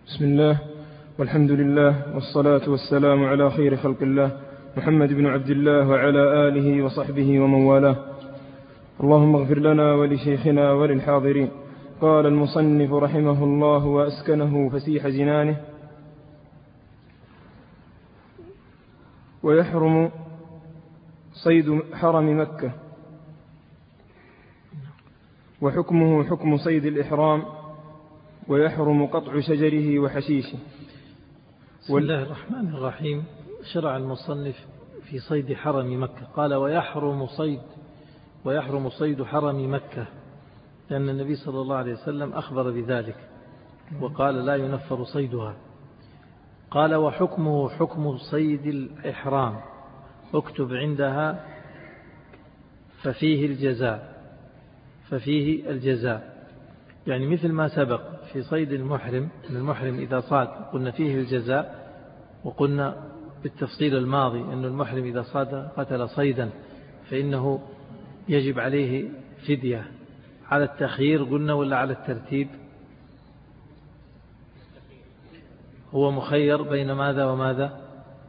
بسم الله والحمد لله والصلاة والسلام على خير خلق الله محمد بن عبد الله وعلى آله وصحبه ومن والاه. اللهم اغفر لنا ولشيخنا وللحاضرين. قال المصنف رحمه الله وأسكنه فسيح جنانه: ويحرم صيد حرم مكة، وحكمه حكم صيد الإحرام، ويحرم قطع شجره وحشيشه. بسم الله الرحمن الرحيم. شرع المصنف في صيد حرم مكة، قال ويحرم صيد حرم مكة، لأن النبي صلى الله عليه وسلم أخبر بذلك وقال لا ينفر صيدها. قال وحكمه حكم صيد الإحرام، اكتب عندها ففيه الجزاء، يعني مثل ما سبق في صيد المحرم إذا صاد قلنا فيه الجزاء، وقلنا بالتفصيل الماضي أن المحرم إذا صاد قتل صيدا فإنه يجب عليه فدية. على التخيير قلنا ولا على الترتيب؟ هو مخير بين ماذا وماذا؟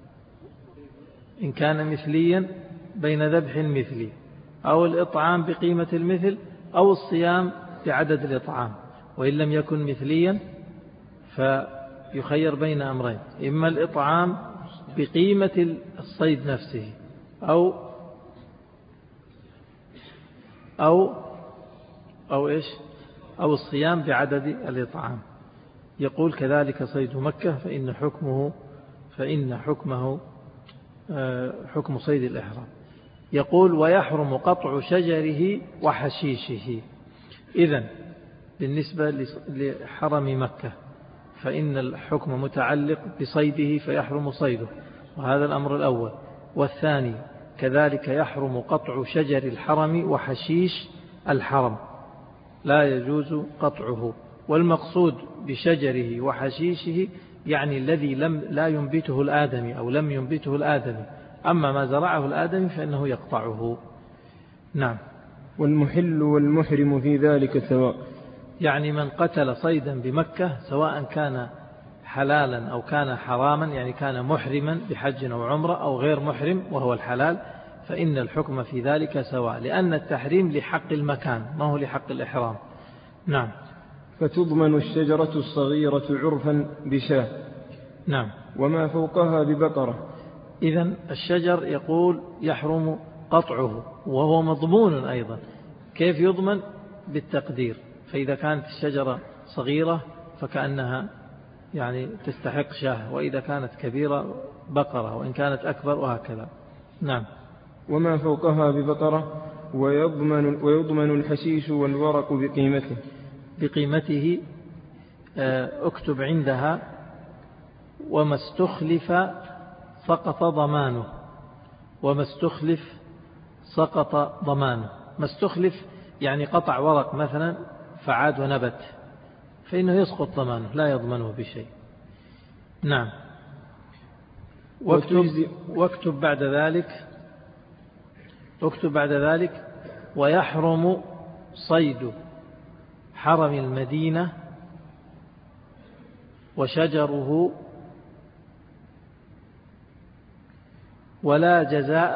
إن كان مثليا بين ذبح مثلي أو الإطعام بقيمة المثل أو الصيام بعدد الإطعام، وإن لم يكن مثليا فيخير بين أمرين: إما الإطعام بقيمة الصيد نفسه أو الصيام بعدد الإطعام. يقول كذلك صيد مكة فإن حكمه حكم صيد الإحرام. يقول ويحرم قطع شجره وحشيشه. إذن بالنسبة لحرم مكة فإن الحكم متعلق بصيده فيحرم صيده، وهذا الأمر الأول. والثاني كذلك يحرم قطع شجر الحرم وحشيش الحرم، لا يجوز قطعه. والمقصود بشجره وحشيشه يعني الذي لا ينبته الآدمي أو لم ينبته الآدمي، أما ما زرعه الآدمي فإنه يقطعه. نعم. والمحل والمحرم في ذلك سواء، يعني من قتل صيدا بمكة سواء كان حلالا أو كان حراما، يعني كان محرما بحج أو عمرة أو غير محرم وهو الحلال، فإن الحكم في ذلك سواء، لأن التحريم لحق المكان ما هو لحق الإحرام. نعم. فتضمن الشجرة الصغيرة عرفا بشاة، نعم، وما فوقها ببقرة. إذن الشجر يقول يحرم قطعه وهو مضمون أيضا. كيف يضمن؟ بالتقدير. فإذا كانت الشجرة صغيرة فكأنها يعني تستحق شاه، وإذا كانت كبيرة بقرة، وإن كانت أكبر، وهكذا. نعم. وما فوقها ببقرة. ويضمن الحشيش والورق بقيمته. اكتب عندها وما استخلف سقط ضمانه. ما استخلف يعني قطع ورق مثلا فعاد ونبت، فإنه يسقط ضمانه، لا يضمنه بشيء. نعم. واكتب بعد ذلك ويحرم صيد حرم المدينة وشجره ولا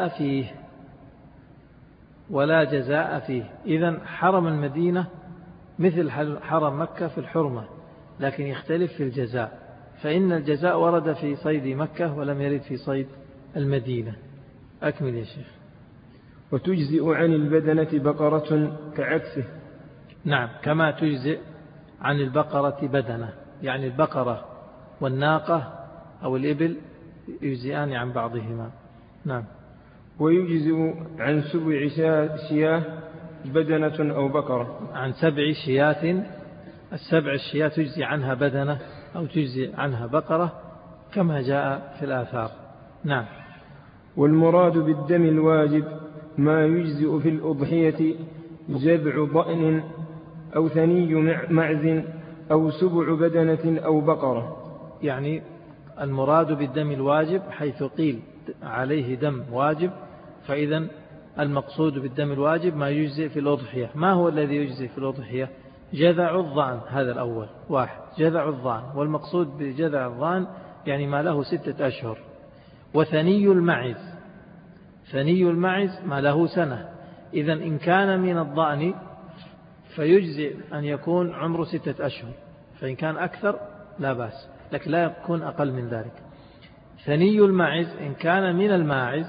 جزاء فيه. إذن حرم المدينة مثل حرم مكة في الحرمة، لكن يختلف في الجزاء، فإن الجزاء ورد في صيد مكة ولم يرد في صيد المدينة. أكمل يا شيخ. وتجزئ عن البدنة بقرة كعكسه. نعم، كما تجزئ عن البقرة بدنة، يعني البقرة والناقة أو الإبل يجزئان عن بعضهما. نعم. ويجزئ عن 7 شياه بدنة أو بقرة. عن 7 شيات، 7 الشيات تجزي عنها بدنة أو تجزي عنها بقرة كما جاء في الآثار. نعم. والمراد بالدم الواجب ما يجزئ في الأضحية: جذع ضأن أو ثني معز أو 7 بدنة أو بقرة. يعني المراد بالدم الواجب حيث قيل عليه دم واجب، فإذا المقصود بالدم الواجب ما يجزئ في الأضحية. ما هو الذي يجزئ في الأضحية؟ جذع الظعن، هذا الأول واحد جذع الظعن، والمقصود بجذع الظعن يعني ما له 6 أشهر. وثني المعز، ثني المعز ما له سنة. إذن إن كان من الضأن فيجزئ أن يكون عمره 6 أشهر، فإن كان أكثر لا بأس، لكن لا يكون أقل من ذلك. ثني المعز إن كان من الماعز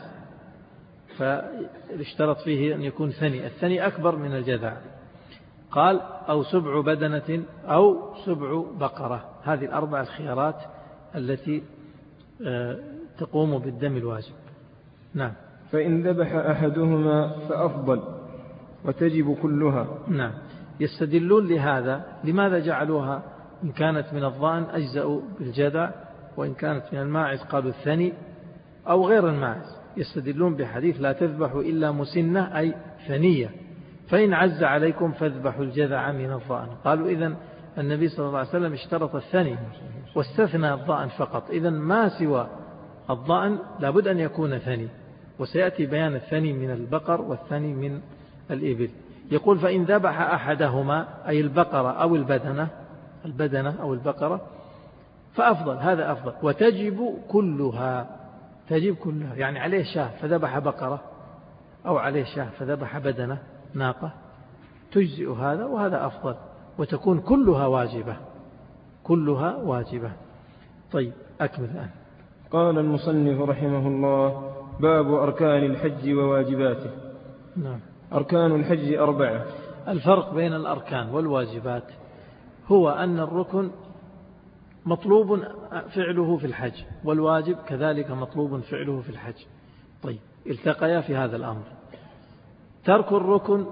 فاشترط فيه أن يكون ثني، الثني أكبر من الجذع. قال أو 7 بدنة أو 7 بقرة، هذه الأربع الخيارات التي تقوم بالدم الواجب. نعم. فإن ذبح أحدهما فأفضل وتجب كلها. نعم. يستدلون لهذا، لماذا جعلوها إن كانت من الضأن أجزأوا بالجذع، وإن كانت من الماعز قالوا الثني أو غير الماعز. يستدلون بحديث لا تذبحوا إلا مسنة أي ثنية، فإن عز عليكم فاذبحوا الجذع من الضأن. قالوا إذن النبي صلى الله عليه وسلم اشترط الثني واستثنى الضأن فقط، إذن ما سوى الضأن لابد أن يكون ثني، وسيأتي بيان الثني من البقر والثني من الإبل. يقول فإن ذبح أحدهما أي البقرة أو البدنة أو البقرة فأفضل، هذا أفضل. وتجب كلها، تجب كلها يعني عليه شاه فذبح بقرة، أو عليه شاه فذبح بدنة ناقة، تجزئ هذا وهذا أفضل، وتكون كلها واجبة، كلها واجبة. طيب أكمل الآن. قال المصنف رحمه الله: باب أركان الحج وواجباته. نعم. أركان الحج 4. الفرق بين الأركان والواجبات هو أن الركن مطلوب فعله في الحج، والواجب كذلك مطلوب فعله في الحج. طيب التقيا في هذا الأمر. ترك الركن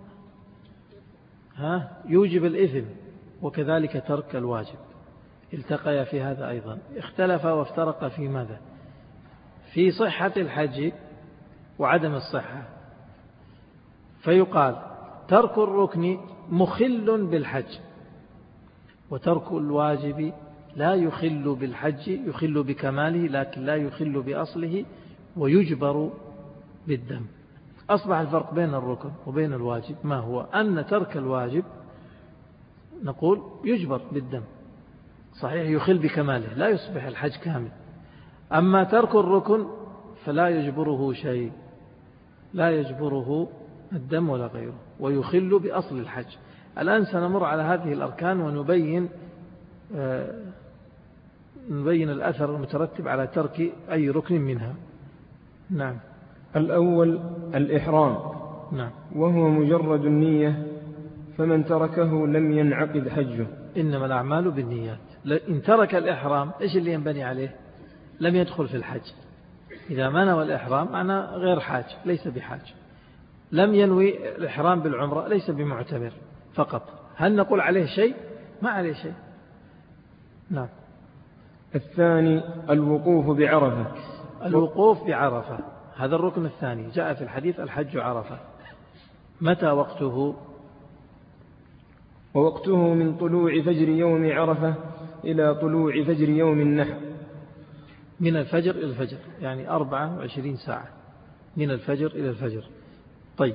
يوجب الإثم، وكذلك ترك الواجب التقيا في هذا أيضا. اختلف وافترق في ماذا؟ في صحة الحج وعدم الصحة. فيقال ترك الركن مخل بالحج، وترك الواجب لا يخل بالحج، يخل بكماله لكن لا يخل بأصله، ويجبر بالدم. أصبح الفرق بين الركن وبين الواجب ما هو؟ أن ترك الواجب نقول يجبر بالدم، صحيح يخل بكماله لا يصبح الحج كامل. أما ترك الركن فلا يجبره شيء، لا يجبره الدم ولا غيره، ويخل بأصل الحج. الآن سنمر على هذه الأركان ونبين الأثر المترتب على ترك أي ركن منها. نعم. الأول الإحرام. نعم. وهو مجرد النية، فمن تركه لم ينعقد حجه. إنما الأعمال بالنيات. إن ترك الإحرام إيش اللي ينبني عليه؟ لم يدخل في الحج. إذا ما نوى الإحرام معنى غير حاج، ليس بحاج. لم ينوي الإحرام بالعمرة ليس بمعتمر فقط. هل نقول عليه شيء؟ ما عليه شيء. نعم. الثاني الوقوف بعرفة. الوقوف بعرفة هذا الركن الثاني، جاء في الحديث الحج عرفة. متى وقته؟ ووقته من طلوع فجر يوم عرفة إلى طلوع فجر يوم النحر. من الفجر إلى الفجر يعني 24 ساعة، من الفجر إلى الفجر. طيب.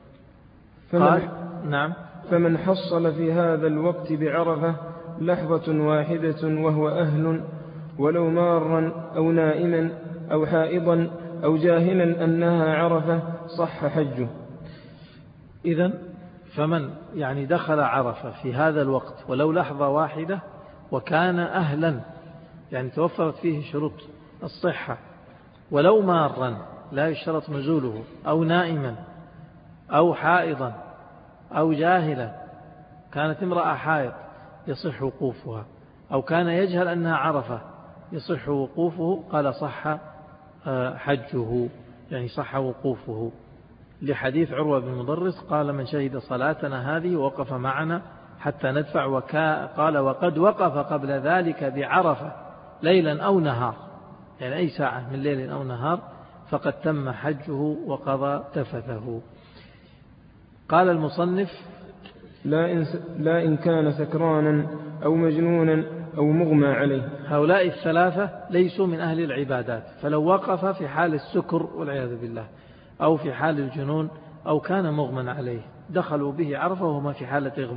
نعم. فمن حصل في هذا الوقت بعرفة لحظة واحدة وهو أهل، ولو مارا أو نائما أو حائضا أو جاهلا أنها عرفة صح حجه. إذن فمن يعني دخل عرفة في هذا الوقت ولو لحظة واحدة وكان أهلا، يعني توفرت فيه شروط الصحة، ولو مارا لا يشترط نزوله، أو نائما أو حائضا أو جاهلا، كانت امرأة حائض يصح وقوفها، أو كان يجهل أنها عرفة يصح وقوفه، قال صح حجه، يعني صح وقوفه، لحديث عروة بن مضرس قال من شهد صلاتنا هذه وقف معنا حتى ندفع، قال وقد وقف قبل ذلك بعرفة ليلا أو نهار، يعني أي ساعة من ليل أو نهار، فقد تم حجه وقضى تفثه. قال المصنف لا إن كان سكرانا أو مجنونا أو مغمى عليه. هؤلاء الثلاثة ليسوا من أهل العبادات، فلو وقف في حال السكر والعياذ بالله أو في حال الجنون أو كان مغمى عليه دخلوا به عرفة وهما في حالة إغماء،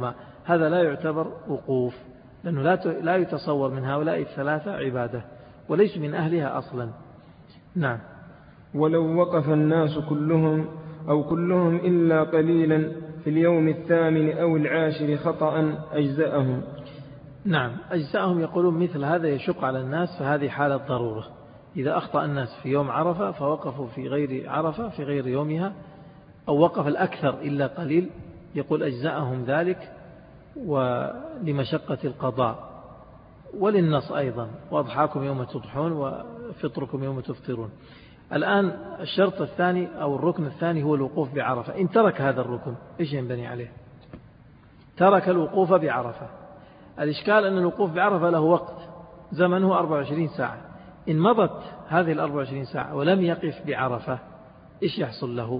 هذا لا يعتبر وقوف، لأنه لا يتصور من هؤلاء الثلاثة عبادة وليس من أهلها أصلا. نعم. ولو وقف الناس كلهم أو كلهم إلا قليلا في اليوم 8 أو 10 خطأ أجزأهم. نعم أجزأهم. يقولون مثل هذا يشق على الناس، فهذه حالة ضرورة. إذا أخطأ الناس في يوم عرفة فوقفوا في غير عرفة في غير يومها، أو وقف الأكثر إلا قليل، يقول أجزأهم ذلك، ولمشقة القضاء وللنص أيضا، وأضحاكم يوم تضحون وفطركم يوم تفطرون. الآن الشرط الثاني أو الركن الثاني هو الوقوف بعرفة. إن ترك هذا الركن إيش ينبني عليه؟ ترك الوقوف بعرفة. الإشكال أن الوقوف بعرفة له وقت، زمنه 24 ساعة. إن مضت هذه 24 ساعة ولم يقف بعرفة إيش يحصل له؟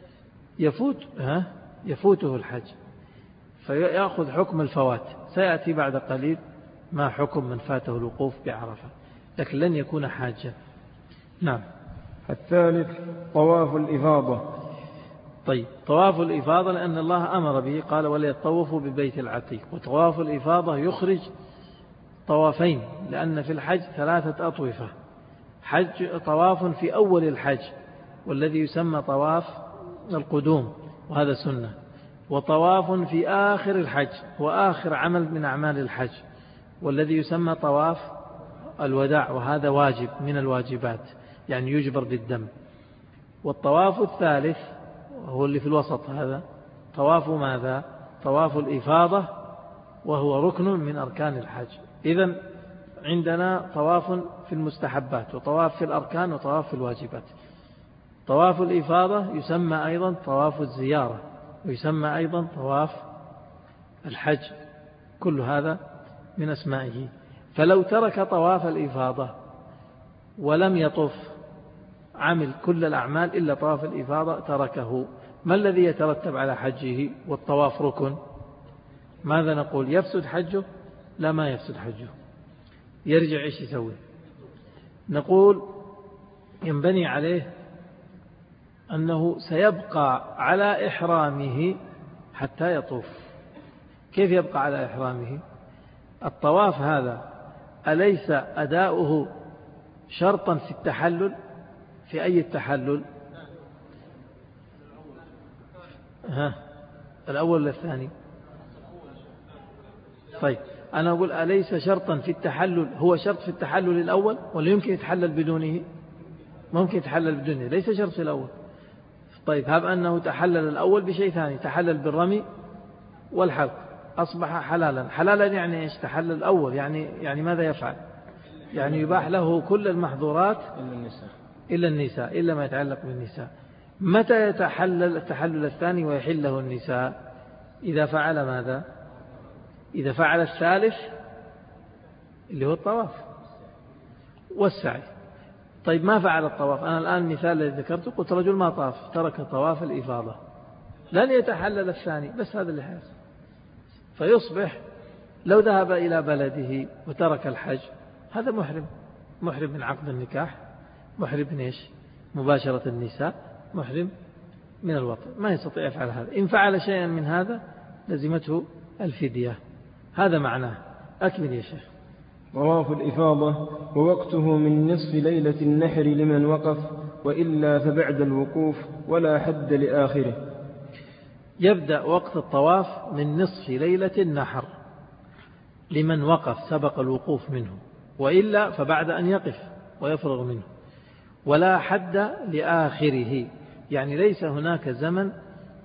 يفوته الحج، فيأخذ حكم الفوات. سيأتي بعد قليل ما حكم من فاته الوقوف بعرفة، لكن لن يكون حاجا. نعم. الثالث طواف الإفاضة. طيب، طواف الإفاضة لأن الله أمر به، قال وليطوفوا بالبيت العتيق. وطواف الإفاضة يخرج طوافين، لأن في الحج 3 أطوفة. طواف في أول الحج والذي يسمى طواف القدوم وهذا سنة، وطواف في آخر الحج وآخر عمل من أعمال الحج والذي يسمى طواف الوداع، وهذا واجب من الواجبات، يعني يجبر بالدم. والطواف الثالث هو اللي في الوسط، هذا طواف ماذا؟ طواف الإفاضة، وهو ركن من أركان الحج. إذن عندنا طواف في المستحبات، وطواف في الأركان، وطواف في الواجبات. طواف الإفاضة يسمى أيضا طواف الزيارة، ويسمى أيضا طواف الحج، كل هذا من أسمائه. فلو ترك طواف الإفاضة ولم يطف، عمل كل الأعمال إلا طواف الإفاضة، تركه، ما الذي يترتب على حجه؟ والطواف ركن. ماذا نقول؟ يفسد حجه؟ لا، ما يفسد حجه. يرجع إيش يسوي؟ نقول ينبني عليه أنه سيبقى على إحرامه حتى يطوف. كيف يبقى على إحرامه؟ الطواف هذا أليس أداؤه شرطا في التحلل؟ في أي التحلل؟ الأول ولا الثاني؟ طيب أنا أقول أليس شرطا في التحلل؟ هو شرط في التحلل الأول ولا يمكن يتحلل بدونه؟ ممكن يتحلل بدونه، ليس شرط في الأول. طيب هب أنه تحلل الأول بشيء ثاني، تحلل بالرمي والحلق، أصبح حلالا. حلالا يعني إيش؟ تحلل الأول يعني ماذا يفعل؟ يعني يباح له كل المحظورات إلا النساء، إلا ما يتعلق بالنساء. متى يتحلل التحلل الثاني ويحل له النساء؟ إذا فعل ماذا؟ إذا فعل الثالث اللي هو الطواف والسعي. طيب ما فعل الطواف؟ أنا الآن مثال الذي ذكرته، قلت رجل ما طاف، ترك طواف الإفاضة، لن يتحلل الثاني، بس هذا اللي حاصل. فيصبح لو ذهب إلى بلده وترك الحج، هذا محرم من عقد النكاح، محرم من إيش؟ مباشرة النساء، محرم من الوطن، ما يستطيع يفعل هذا. إن فعل شيئا من هذا لزمته الفدية. هذا معناه. أكمل يا شيخ. طواف الإفاضة ووقته من نصف ليلة النحر لمن وقف، وإلا فبعد الوقوف، ولا حد لآخره. يبدأ وقت الطواف من نصف ليلة النحر لمن وقف سبق الوقوف منه، وإلا فبعد أن يقف ويفرغ منه. ولا حد لآخره، يعني ليس هناك زمن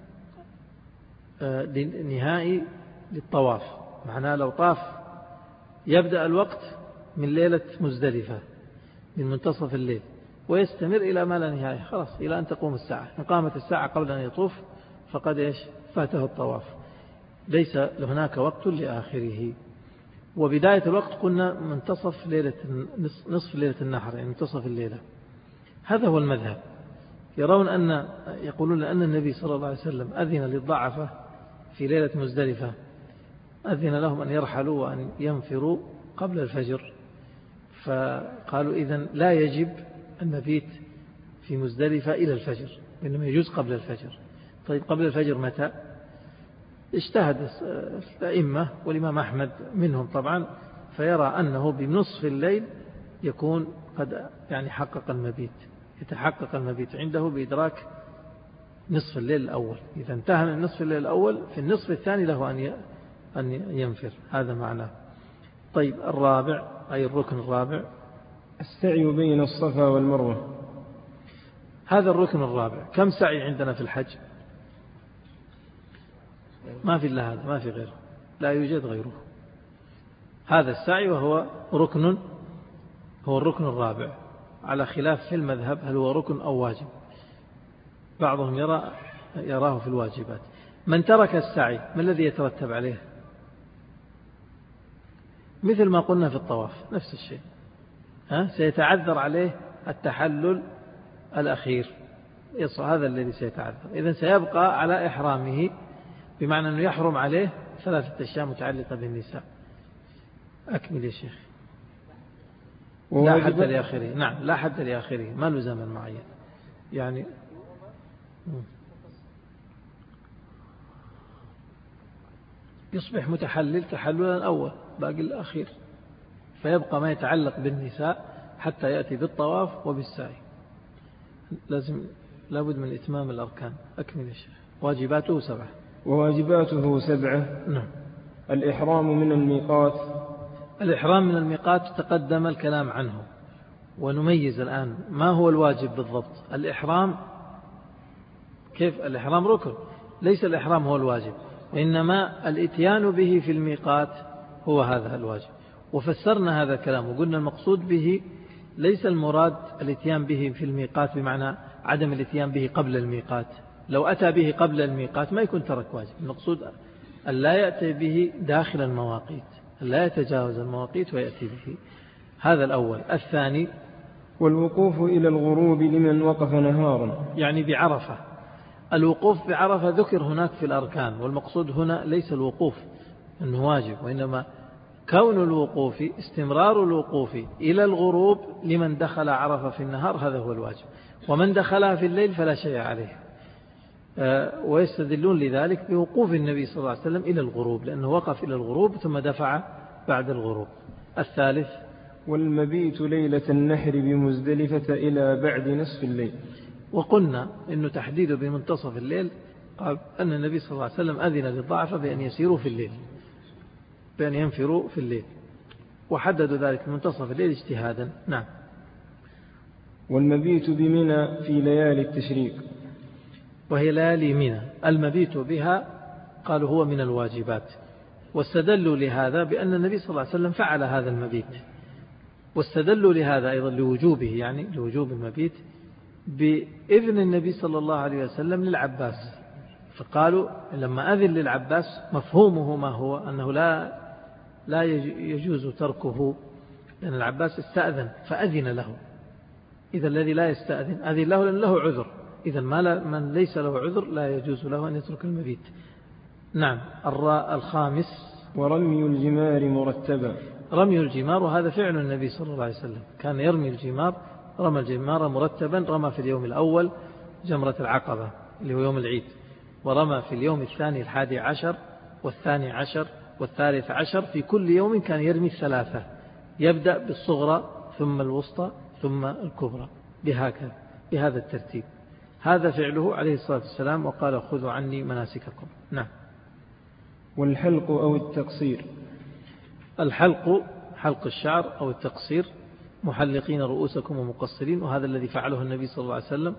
نهائي للطواف. معناه لو طاف يبدأ الوقت من ليلة مزدلفة، من منتصف الليل، ويستمر إلى ما لا نهاية، خلاص إلى أن تقوم الساعة. إن قامت الساعة قبل أن يطوف فقد إيش؟ فاته الطواف. ليس هناك وقت لآخره. وبداية الوقت قلنا منتصف ليلة، نصف ليلة النحر، يعني منتصف الليلة. هذا هو المذهب. يقولون أن النبي صلى الله عليه وسلم أذن للضعفة في ليلة مزدلفة، أذن لهم أن يرحلوا وأن ينفروا قبل الفجر. فقالوا إذن لا يجب المبيت في مزدلفة إلى الفجر، إنما يجوز قبل الفجر. طيب قبل الفجر متى؟ اجتهد الأئمة والإمام أحمد منهم طبعا، فيرى أنه بنصف الليل يكون قد يعني حقق المبيت، يتحقق المبيت عنده بإدراك نصف الليل الأول. إذا انتهى من نصف الليل الأول في النصف الثاني له أن ينفر، هذا معناه. طيب الرابع، أي الركن الرابع، السعي بين الصفا والمروة. هذا الركن الرابع. كم سعي عندنا في الحج؟ ما في إلا هذا، ما في غيره، لا يوجد غيره. هذا السعي وهو ركن، هو الركن الرابع، على خلاف في المذهب هل هو ركن أو واجب. بعضهم يراه في الواجبات. من ترك السعي ما الذي يترتب عليه؟ مثل ما قلنا في الطواف نفس الشيء، سيتعذر عليه التحلل الأخير، هذا الذي سيتعذر. إذن سيبقى على إحرامه، بمعنى أنه يحرم عليه 3 أشياء متعلقة بالنساء. أكمل يا شيخ. لا حد لآخره. نعم لا حد لآخره، ما له زمن معين يعني. يصبح متحلل تحللا أول باقي الأخير، فيبقى ما يتعلق بالنساء حتى يأتي بالطواف وبالسعي. لابد من إتمام الأركان. أكمل يا شيخ. واجباته 7. وواجباته 7. نعم. الإحرام من الميقات. الإحرام من الميقات تقدم الكلام عنه، ونميز الآن ما هو الواجب بالضبط. الإحرام كيف؟ الإحرام ركن، ليس الإحرام هو الواجب، إنما الإتيان به في الميقات هو هذا الواجب. وفسرنا هذا الكلام وقلنا المقصود به ليس المراد الإتيان به في الميقات بمعنى عدم الإتيان به قبل الميقات. لو أتى به قبل الميقات ما يكون ترك واجب. المقصود أن لا يأتي به داخل المواقيت، لا يتجاوز المواقيت ويأتي به. هذا الأول. الثاني والوقوف إلى الغروب لمن وقف نهارا، يعني بعرفة. الوقوف بعرفة ذكر هناك في الأركان، والمقصود هنا ليس الوقوف أنه واجب، وإنما كون الوقوف استمرار الوقوف إلى الغروب لمن دخل عرفة في النهار، هذا هو الواجب. ومن دخلها في الليل فلا شيء عليه. ويستدلون لذلك بوقوف النبي صلى الله عليه وسلم إلى الغروب، لأنه وقف إلى الغروب ثم دفع بعد الغروب. الثالث والمبيت ليلة النحر بمزدلفة إلى بعد نصف الليل. وقلنا إنه تحديده بمنتصف الليل، قال أن النبي صلى الله عليه وسلم أذن للضعفة بأن يسيروا في الليل، بأن ينفروا في الليل، وحددوا ذلك منتصف الليل اجتهادا. نعم. والمبيت بمنى في ليالي التشريق، وهي ليالي منى المبيت بها قالوا هو من الواجبات، واستدلوا لهذا بأن النبي صلى الله عليه وسلم فعل هذا المبيت، واستدلوا لهذا أيضا لوجوبه، يعني لوجوب المبيت بإذن النبي صلى الله عليه وسلم للعباس. فقالوا لما أذن للعباس مفهومه ما هو؟ أنه لا يجوز تركه، لأن العباس استأذن فأذن له. إذا الذي لا يستأذن أذن له لأن له عذر، إذا من ليس له عذر لا يجوز له أن يترك المبيت. نعم. الخامس ورمي الجمار مرتبا. رمي الجمار، وهذا فعل النبي صلى الله عليه وسلم، كان يرمي الجمار، رمى الجمار مرتبا. رمى في اليوم الأول جمرة العقبة اللي هو يوم العيد، ورمى في اليوم الثاني 11 والثاني 10 والثالث 10. في كل يوم كان يرمي 3، يبدأ بالصغرى ثم الوسطى ثم الكبرى، بهذا الترتيب. هذا فعله عليه الصلاة والسلام، وقال خذوا عني مناسككم. نعم. والحلق أو التقصير. الحلق حلق الشعر أو التقصير، محلقين رؤوسكم ومقصرين، وهذا الذي فعله النبي صلى الله عليه وسلم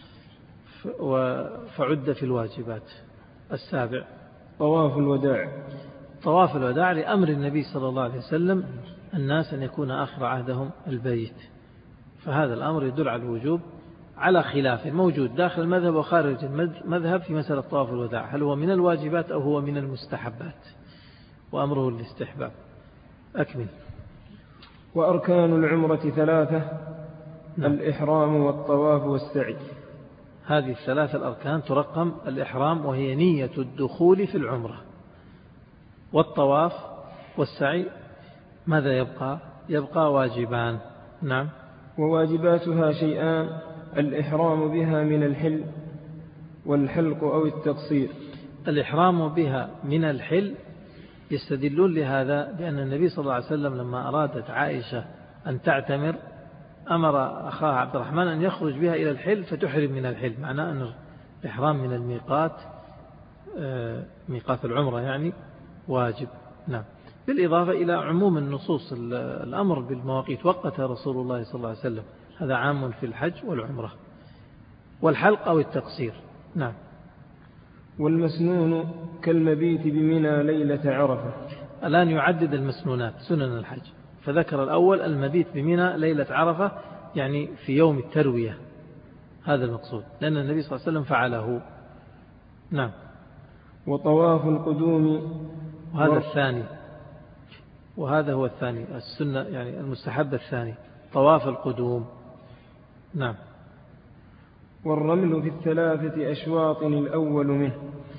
فعد في الواجبات. السابع طواف الوداع. طواف الوداع لأمر النبي صلى الله عليه وسلم الناس أن يكون آخر عهدهم البيت، فهذا الأمر يدل على الوجوب، على خلاف موجود داخل المذهب وخارج المذهب في مسألة طواف الوداع، هل هو من الواجبات أو هو من المستحبات، وأمره الاستحباب. أكمل. وأركان العمرة 3. نعم. الإحرام والطواف والسعي. هذه 3 الأركان ترقم: الإحرام وهي نية الدخول في العمرة، والطواف والسعي. ماذا يبقى؟ يبقى واجبان. نعم. وواجباتها شيئان: الإحرام بها من الحل، والحلق أو التقصير. الإحرام بها من الحل يستدلون لهذا بأن النبي صلى الله عليه وسلم لما أرادت عائشة أن تعتمر أمر أخاها عبد الرحمن أن يخرج بها إلى الحل فتحرم من الحل، معناه أن الإحرام من الميقات ميقات العمرة يعني واجب. نعم. بالإضافة إلى عموم النصوص الأمر بالمواقيت، وقتها رسول الله صلى الله عليه وسلم، هذا عام في الحج والعمرة والحلق أو التقصير. نعم. والمسنون كالمبيت بمنى ليلة عرفة. الآن يعدد المسنونات سنن الحج، فذكر الأول المبيت بمنى ليلة عرفة، يعني في يوم التروية، هذا المقصود، لأن النبي صلى الله عليه وسلم فعله. نعم. وطواف القدوم، وهذا الثاني، وهذا هو الثاني السنة، يعني المستحب الثاني طواف القدوم. نعم. والرمل في الثلاثة أشواط الأول منه.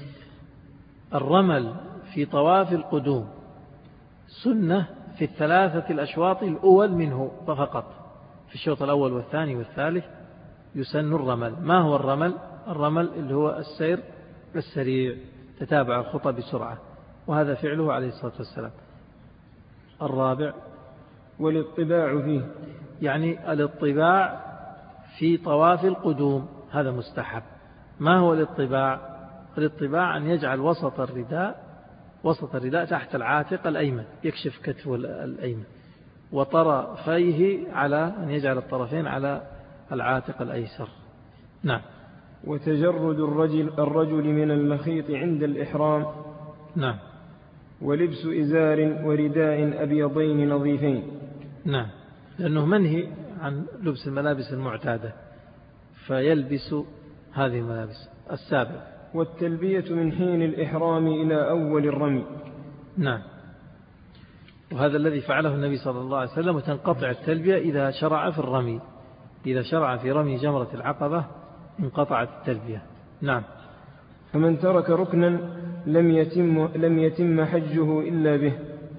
الرمل في طواف القدوم سنة في الثلاثة الأشواط الأول منه فقط، في الشوط الأول والثاني والثالث يسن الرمل. ما هو الرمل؟ الرمل اللي هو السير السريع، تتابع الخطى بسرعة، وهذا فعله عليه الصلاة والسلام. الرابع والاطباع فيه، يعني الاطباع في طواف القدوم، هذا مستحب. ما هو الاطباع؟ الاطباع أن يجعل وسط الرداء تحت العاتق الأيمن، يكشف كتفه الأيمن، وطرفيه على أن يجعل الطرفين على العاتق الأيسر. نعم. وتجرد الرجل من المخيط عند الإحرام. نعم. ولبس إزار ورداء أبيضين نظيفين. نعم، لأنه منهي عن لبس الملابس المعتادة فيلبس هذه الملابس. السابع والتلبية من حين الإحرام إلى أول الرمي. نعم، وهذا الذي فعله النبي صلى الله عليه وسلم، وتنقطع التلبية إذا شرع في الرمي، إذا شرع في رمي جمرة العقبة انقطعت التلبية. نعم. فمن ترك ركنا لم يتم حجه إلا به.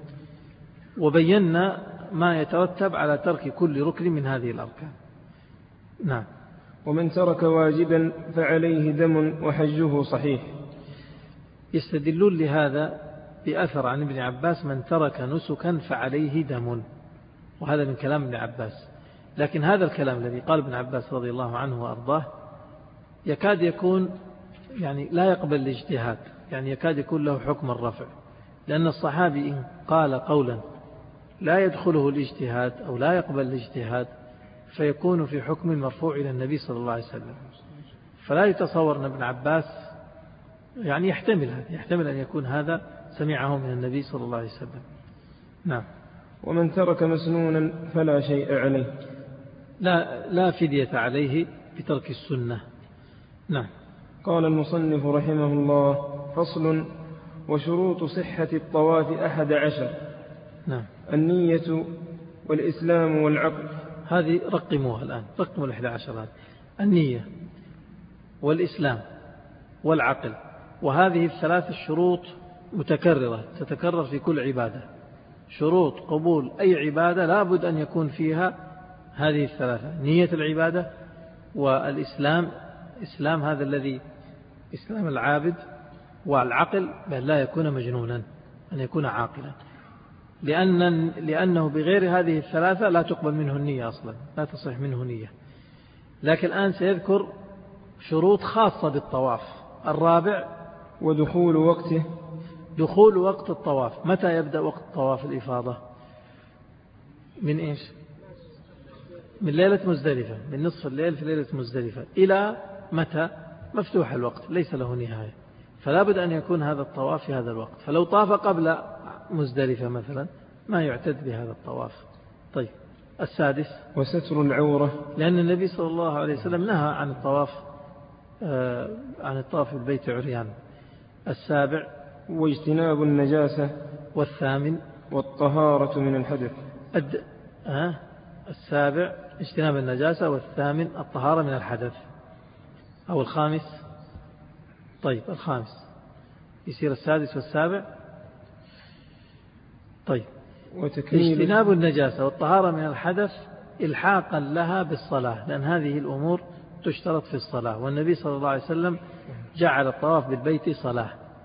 وبينا ما يترتب على ترك كل ركن من هذه الأركان. نعم. ومن ترك واجبا فعليه دم وحجه صحيح. يستدلون لهذا بأثر عن ابن عباس: من ترك نسكا فعليه دم، وهذا من كلام ابن عباس. لكن هذا الكلام الذي قال ابن عباس رضي الله عنه وأرضاه يكاد يكون يعني لا يقبل الاجتهاد، يعني يكاد يكون له حكم الرفع، لأن الصحابي إن قال قولا لا يدخله الاجتهاد أو لا يقبل الاجتهاد فيكون في حكم مرفوع إلى النبي صلى الله عليه وسلم. فلا يتصور أن ابن عباس يعني يحتمل أن يكون هذا سمعه من النبي صلى الله عليه وسلم. نعم. ومن ترك مسنونا فلا شيء عليه، لا فدية عليه بترك السنة. نعم. قال المصنف رحمه الله: فصل. وشروط صحة الطواف 11. نعم. النية والإسلام والعقل. هذه رقموها الآن، رقموا 11 هذه: النية والإسلام والعقل. وهذه الثلاث الشروط متكررة، تتكرر في كل عبادة. شروط قبول أي عبادة لابد أن يكون فيها هذه الثلاثة: نية العبادة، والإسلام، إسلام هذا الذي إسلام العابد، والعقل بأن لا يكون مجنونا، أن يكون عاقلا، لأنه بغير هذه الثلاثة لا تقبل منه النية أصلا، لا تصح منه نية. لكن الآن سيذكر شروط خاصة بالطواف. الرابع: ودخول وقته. دخول وقت الطواف. متى يبدأ وقت طواف الإفاضة؟ من إيش؟ من ليلة مزدلفة، من نصف الليل في ليلة مزدلفة إلى متى؟ مفتوح الوقت، ليس له نهاية، فلا بد أن يكون هذا الطواف في هذا الوقت. فلو طاف قبل مزدلفة مثلا ما يعتد بهذا الطواف. طيب. السادس: وستر العورة، لأن النبي صلى الله عليه وسلم نهى عن الطواف بالبيت عريان. السابع: واجتناب النجاسة. والثامن: والطهارة من الحدث. السابع اجتناب النجاسة، والثامن الطهارة من الحدث. أو الخامس؟ طيب، الخامس يصير السادس والسابع. طيب. اجتناب النجاسة والطهارة من الحدث إلحاقا لها بالصلاة، لأن هذه الأمور تشترط في الصلاة، والنبي صلى الله عليه وسلم جعل الطواف بالبيت صلاة،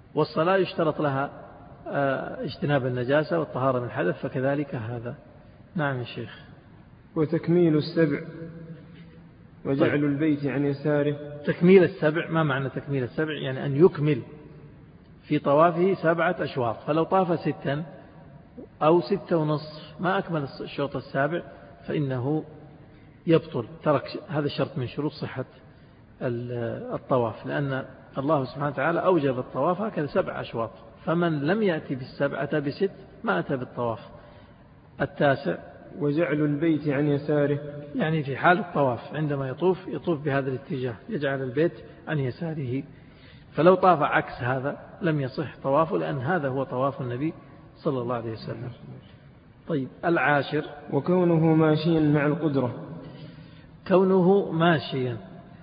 والصلاة يشترط لها اجتناب النجاسة والطهارة من الحدث، فكذلك هذا. نعم يا شيخ. وتكميل السبع وجعل البيت عن يساره. تكميل السبع، ما معنى تكميل السبع؟ يعني أن يكمل في طوافه 7 أشواط، فلو طاف 6 أو 6.5 ما أكمل الشوط السابع فإنه يبطل، ترك هذا الشرط من شروط صحة الطواف، لأن الله سبحانه وتعالى أوجب الطواف هكذا 7 أشواط، فمن لم يأتي بالسبع أتى ب6 ما أتى بالطواف. 9 وجعل البيت عن يساره، يعني في حال الطواف عندما يطوف بهذا الاتجاه، يجعل البيت عن يساره، فلو طاف عكس هذا لم يصح طوافه، لأن هذا هو طواف النبي صلى الله عليه وسلم. طيب 10 وكونه ماشيا مع القدرة. كونه ماشيا،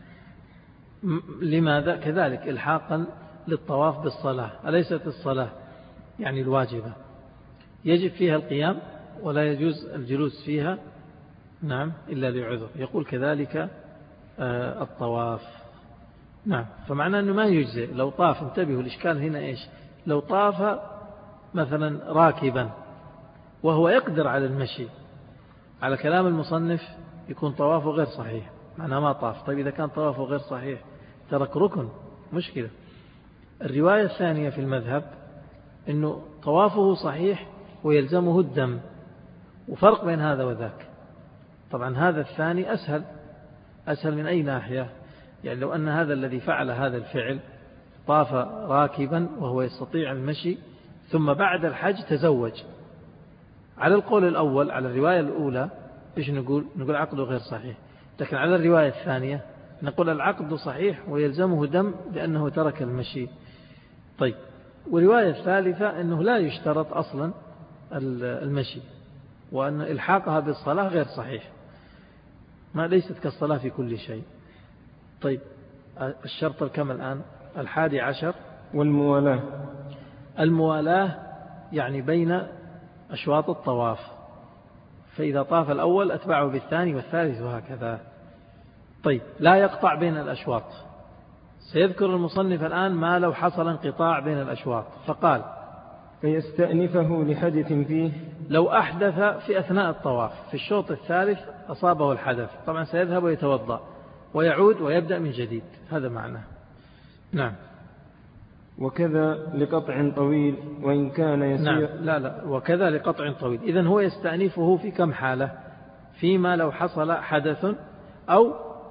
لماذا؟ كذلك إلحاقا للطواف بالصلاة، أليست الصلاة يعني الواجبة يجب فيها القيام ولا يجوز الجلوس فيها، نعم، إلا لعذر، يقول كذلك الطواف. نعم، فمعنى أنه ما يجزئ لو طاف. انتبهوا الإشكال هنا إيش؟ لو طاف مثلا راكبا وهو يقدر على المشي، على كلام المصنف يكون طوافه غير صحيح، معناه ما طاف. طيب إذا كان طوافه غير صحيح ترك ركن، مشكلة. الرواية الثانية في المذهب أنه طوافه صحيح ويلزمه الدم، وفرق بين هذا وذاك. طبعا هذا الثاني أسهل من أي ناحية؟ يعني لو أن هذا الذي فعل هذا الفعل طاف راكبا وهو يستطيع المشي، ثم بعد الحج تزوج، على القول الأول، على الرواية الأولى إيش نقول عقده غير صحيح. لكن على الرواية الثانية نقول العقد صحيح ويلزمه دم لأنه ترك المشي. طيب، والرواية الثالثة أنه لا يشترط أصلا المشي، وأن إلحاقها بالصلاة غير صحيح، ما ليست كالصلاة في كل شيء. طيب، الشرط الكم الآن؟ 11 والموالاة. الموالاة يعني بين أشواط الطواف، فإذا طاف الأول أتبعه بالثاني والثالث وهكذا. طيب، لا يقطع بين الأشواط. سيذكر المصنف الآن ما لو حصل انقطاع بين الأشواط، فقال فيستأنفه لحدث فيه. لو أحدث في أثناء الطواف في الشوط الثالث أصابه الحدث، طبعا سيذهب ويتوضأ ويعود ويبدأ من جديد، هذا معناه. نعم. وكذا لقطع طويل وإن كان يسير. نعم، لا وكذا لقطع طويل. إذن هو يستأنفه في كم حالة؟ فيما لو حصل حدث أو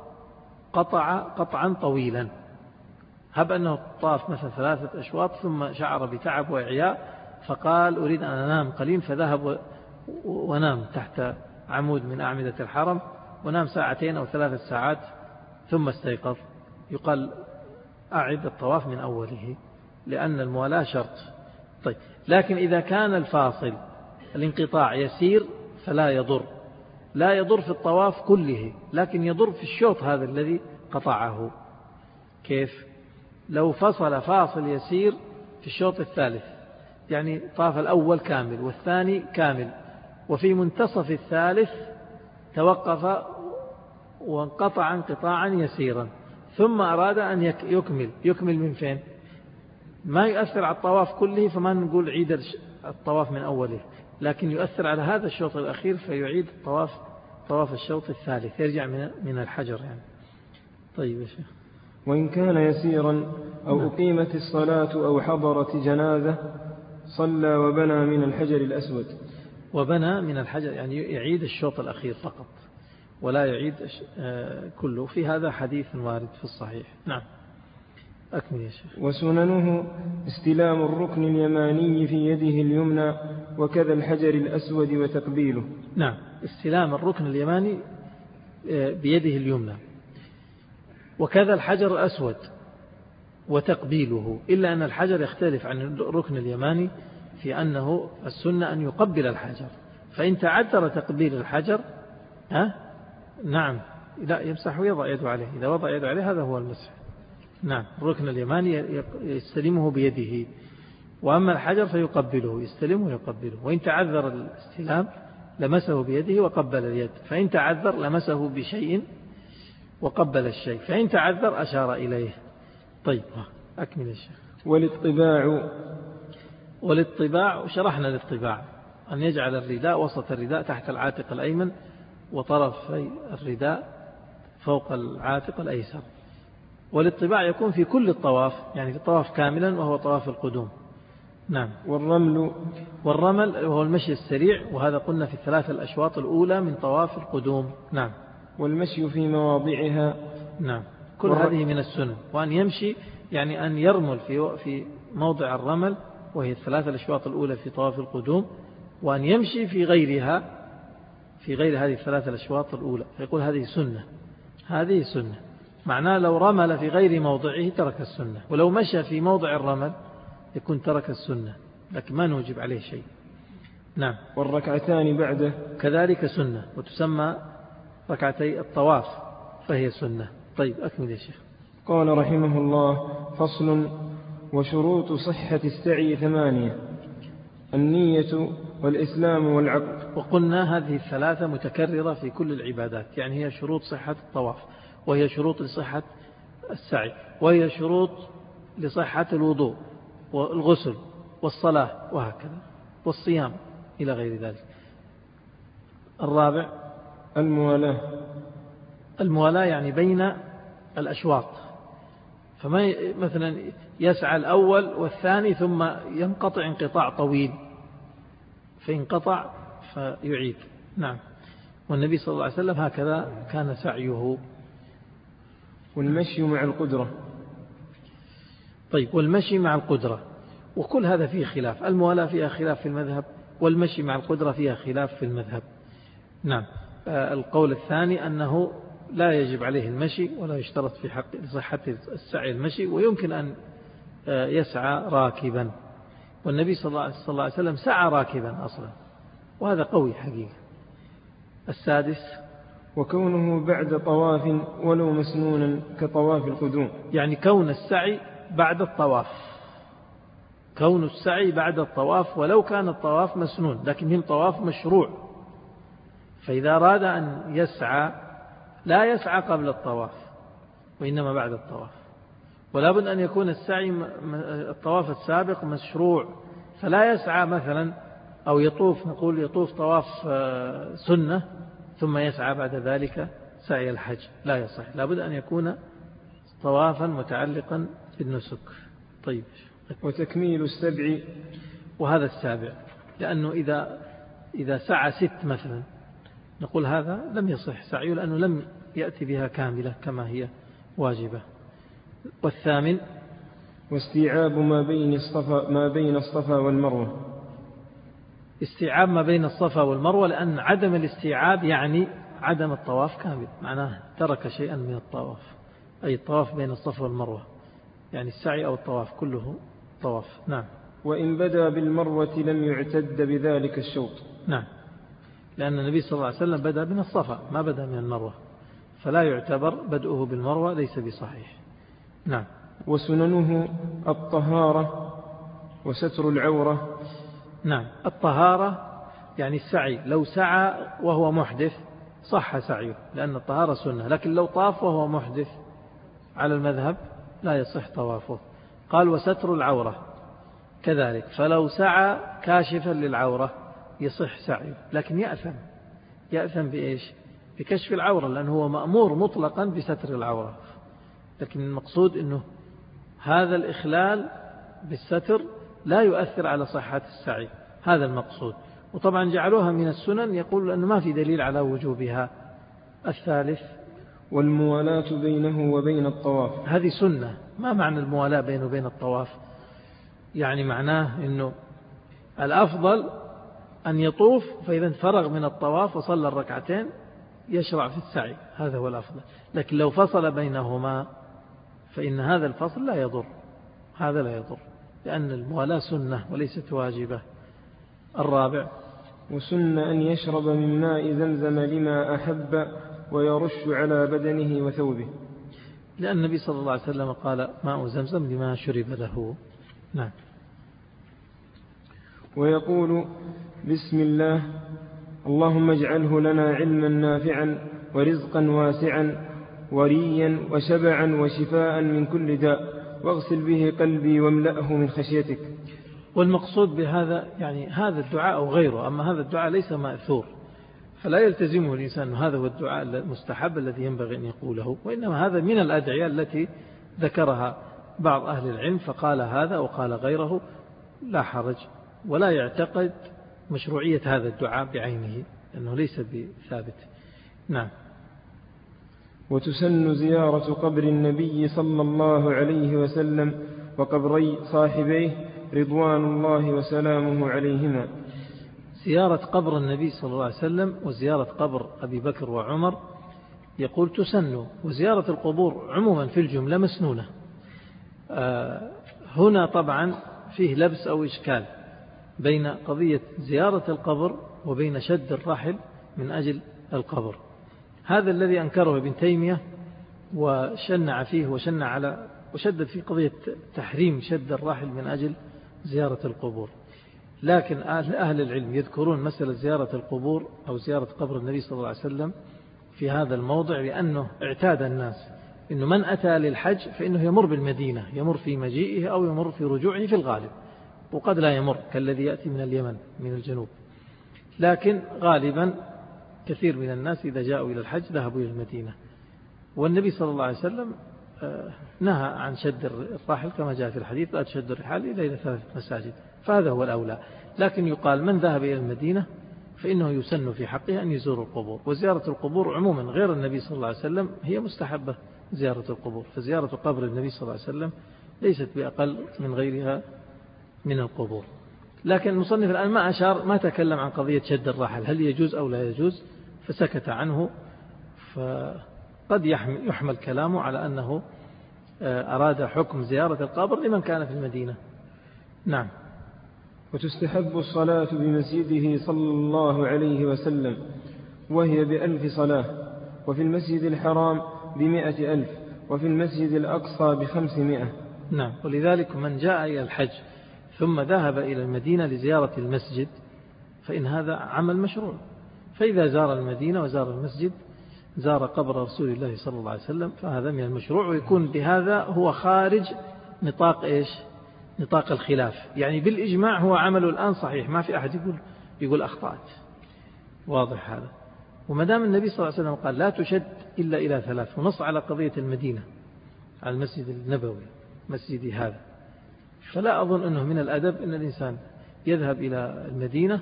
قطعا طويلا. هب أنه طاف مثلا 3 أشواط ثم شعر بتعب وإعياء فقال أريد أن أنام قليل، فذهب ونام تحت عمود من أعمدة الحرم ونام 2 أو 3 ساعات ثم استيقظ، يقال أعد الطواف من أوله، لأن الموالاة شرط. طيب، لكن إذا كان الفاصل الانقطاع يسير فلا يضر، لا يضر في الطواف كله، لكن يضر في الشوط هذا الذي قطعه. كيف؟ لو فصل فاصل يسير في الشوط الثالث، يعني طاف الأول كامل والثاني كامل، وفي منتصف الثالث توقف وانقطع انقطاعا يسيرا، ثم أراد أن يكمل من فين؟ ما يؤثر على الطواف كله، فما نقول عيد الطواف من أوله، لكن يؤثر على هذا الشوط الأخير فيعيد طواف الشوط الثالث، يرجع من الحجر يعني. طيب يا شيخ. وإن كان يسيرا أو أقيمت الصلاة أو حضرت جنازة صلى وبنى من الحجر الأسود. وبنى من الحجر يعني يعيد الشوط الأخير فقط ولا يعيد كله. في هذا حديث وارد في الصحيح. نعم، أكمل يا شيخ. وسننه استلام الركن اليماني في يده اليمنى وكذا الحجر الأسود وتقبيله. نعم، استلام الركن اليماني بيده اليمنى وكذا الحجر الأسود وتقبيله، إلا أن الحجر يختلف عن الركن اليماني في أنه السنة أن يقبل الحجر، فإن تعذر تقبيل الحجر نعم لا يمسح ويضع يده عليه، إذا وضع يده عليه هذا هو المسح. نعم، الركن اليماني يستلمه بيده، وأما الحجر فيقبله، يستلمه ويقبله، وإن تعذر الاستلام لمسه بيده وقبل اليد، فإن تعذر لمسه بشيء وقبل الشيء، فإن تعذر أشار إليه. طيب، أكمل الشيخ. والاطباع شرحنا الاطباع أن يجعل الرداء وسط الرداء تحت العاتق الأيمن وطرف الرداء فوق العاتق الأيسر. والاطباع يكون في كل الطواف، يعني في الطواف كاملا وهو طواف القدوم. نعم. والرمل هو المشي السريع، وهذا قلنا في الثلاث الأشواط الأولى من طواف القدوم. نعم. والمشي في مواضعها. نعم. كل هذه من السنن. وأن يمشي يعني أن يرمل في موضع الرمل، وهي الثلاث الأشواط الأولى في طواف القدوم، وأن يمشي في غير هذه الثلاث الأشواط الأولى، فيقول هذه سنة. معناه لو رمل في غير موضعه ترك السنة، ولو مشى في موضع الرمل يكون ترك السنة، لكن ما نوجب عليه شيء. نعم. والركعتان بعده كذلك سنة، وتسمى ركعتي الطواف، فهي سنة. طيب أكمل يا شيخ. قال رحمه الله: فصل. وشروط صحة السعي 8: النية والإسلام والعقد. وقلنا هذه الثلاثة متكررة في كل العبادات، يعني هي شروط صحة الطواف، وهي شروط لصحة السعي، وهي شروط لصحة الوضوء والغسل والصلاة وهكذا، والصيام إلى غير ذلك. الرابع الموالاة يعني بين الأشواط، فما مثلا يسعى الأول والثاني ثم ينقطع انقطاع طويل، فينقطع فيعيد. نعم. والنبي صلى الله عليه وسلم هكذا كان سعيه. والمشي مع القدرة. طيب، والمشي مع القدرة، وكل هذا فيه خلاف. الموالاة فيها خلاف في المذهب، والمشي مع القدرة فيها خلاف في المذهب. نعم. القول الثاني أنه لا يجب عليه المشي، ولا يشترط في حق صحة السعي المشي، ويمكن أن يسعى راكبا، والنبي صلى الله عليه وسلم سعى راكبا أصلا، وهذا قوي حقيقة. السادس وكونه بعد طواف ولو مسنونا كطواف القدوم، يعني كون السعي بعد الطواف ولو كان الطواف مسنون، لكن هم طواف مشروع، فإذا أراد أن يسعى لا يسعى قبل الطواف وإنما بعد الطواف، ولا بد أن يكون الطواف السابق مشروع، فلا يسعى مثلا أو يطوف طواف سنة ثم يسعى بعد ذلك سعي الحج، لا يصح، لا بد أن يكون طوافا متعلقا بالنسك. طيب. وتكميل 7، وهذا السابع، لأنه إذا سعى 6 مثلا نقول هذا لم يصح سعيه، لأنه لم يأتي بها كاملة كما هي واجبة. والثامن واستيعاب ما بين الصفا والمروة. استيعاب ما بين الصفا والمروة، لأن عدم الاستيعاب يعني عدم الطواف كامل، معناه ترك شيئا من الطواف، أي الطواف بين الصفا والمروة، يعني السعي أو الطواف كله طواف. نعم. وإن بدأ بالمروة لم يعتد بذلك الشوط. نعم، لأن النبي صلى الله عليه وسلم بدأ من الصفا ما بدأ من المروة، فلا يعتبر بدءه بالمروة، ليس بصحيح. نعم. وسننه الطهارة وستر العورة. نعم. الطهارة يعني السعي، لو سعى وهو محدث صح سعيه، لأن الطهارة سنة، لكن لو طاف وهو محدث على المذهب لا يصح طوافه. قال وستر العورة كذلك، فلو سعى كاشفا للعورة يصح سعيه، لكن يأثم بإيش؟ بكشف العورة، لأنه هو مأمور مطلقا بستر العورة، لكن المقصود أنه هذا الإخلال بالستر لا يؤثر على صحة السعي، هذا المقصود. وطبعا جعلوها من السنن، يقول أنه ما في دليل على وجوبها. الثالث والموالاة بينه وبين الطواف. هذه سنة. ما معنى الموالاة بينه وبين الطواف؟ يعني معناه أنه الأفضل أن يطوف، فإذا فرغ من الطواف وصلى الركعتين يشرع في السعي، هذا هو الأفضل. لكن لو فصل بينهما فإن هذا الفصل لا يضر، لأن الموالاة سنة وليست واجبة. الرابع وسن أن يشرب من ماء زمزم لما أحب ويرش على بدنه وثوبه، لأن النبي صلى الله عليه وسلم قال ماء زمزم لما شرب له. نعم. ويقول بسم الله اللهم اجعله لنا علما نافعا ورزقا واسعا وريا وشبعا وشفاء من كل داء واغسل به قلبي واملأه من خشيتك. والمقصود بهذا يعني هذا الدعاء أو غيره، أما هذا الدعاء ليس مأثور، فلا يلتزمه الإنسان هذا هو الدعاء المستحب الذي ينبغي أن يقوله، وإنما هذا من الأدعية التي ذكرها بعض أهل العلم فقال هذا وقال غيره لا حرج، ولا يعتقد مشروعية هذا الدعاء بعينه لأنه ليس بثابت. نعم. وتسن زيارة قبر النبي صلى الله عليه وسلم وقبري صاحبيه رضوان الله وسلامه عليهما. زيارة قبر النبي صلى الله عليه وسلم وزيارة قبر أبي بكر وعمر يقول تسن، وزيارة القبور عموما في الجملة مسنونة. هنا طبعا فيه لبس أو إشكال بين قضية زيارة القبر وبين شد الرحل من أجل القبر. هذا الذي أنكره ابن تيمية وشنع فيه وشدد في قضية تحريم شد الرحل من أجل زيارة القبور. لكن أهل العلم يذكرون مسألة زيارة القبور أو زيارة قبر النبي صلى الله عليه وسلم في هذا الموضع، لأنه اعتاد الناس إنه من أتى للحج فإنه يمر بالمدينة، يمر في مجيئه أو يمر في رجوعه في الغالب، وقد لا يمر كالذي يأتي من اليمن من الجنوب. لكن غالبا كثير من الناس إذا جاءوا إلى الحج ذهبوا إلى المدينة، والنبي صلى الله عليه وسلم نهى عن شد الرحل كما جاء في الحديث لا تشد الرحال إلى 3 مساجد، فهذا هو الأولى. لكن يقال من ذهب إلى المدينة فإنه يسن في حقه أن يزور القبور. وزيارة القبور عموما غير النبي صلى الله عليه وسلم هي مستحبة زيارة القبور، فزيارة قبر النبي صلى الله عليه وسلم ليست بأقل من غيرها من القبور. لكن المصنف الآن ما تكلم عن قضية شد الرحل هل يجوز أو لا يجوز، فسكت عنه، فقد يحمل كلامه على أنه أراد حكم زيارة القبر لمن كان في المدينة. نعم. وتستحب الصلاة بمسجده صلى الله عليه وسلم وهي ب1000 صلاة، وفي المسجد الحرام ب100,000، وفي المسجد الأقصى ب500. نعم. ولذلك من جاء إلى الحج ثم ذهب إلى المدينة لزيارة المسجد فإن هذا عمل مشروع، فإذا زار المدينة وزار المسجد زار قبر رسول الله صلى الله عليه وسلم فهذا من المشروع، ويكون بهذا هو خارج نطاق نطاق الخلاف. يعني بالإجماع هو عمله الآن صحيح، ما في أحد يقول أخطأت. واضح هذا. ومدام النبي صلى الله عليه وسلم قال لا تشد إلا إلى 3 ونص على قضية المدينة على المسجد النبوي مسجدي هذا، فلا أظن أنه من الأدب أن الإنسان يذهب إلى المدينة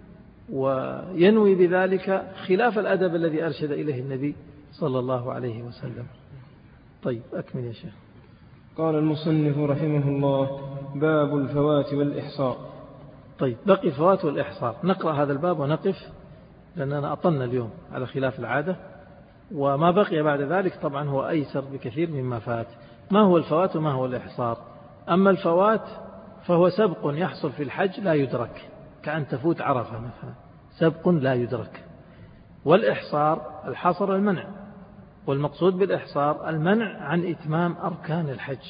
وينوي بذلك خلاف الأدب الذي أرشد إليه النبي صلى الله عليه وسلم. طيب أكمل يا شيخ. قال المصنف رحمه الله: باب الفوات والإحصار. طيب بقي الفوات والإحصار، نقرأ هذا الباب ونقف لأننا أطلنا اليوم على خلاف العادة، وما بقي بعد ذلك طبعا هو أيسر بكثير مما فات. ما هو الفوات وما هو الإحصار؟ أما الفوات فهو سبق يحصل في الحج لا يدرك، كأن تفوت عرفة مثلا، سبق لا يدرك. والإحصار الحصر المنع، والمقصود بالإحصار المنع عن إتمام أركان الحج.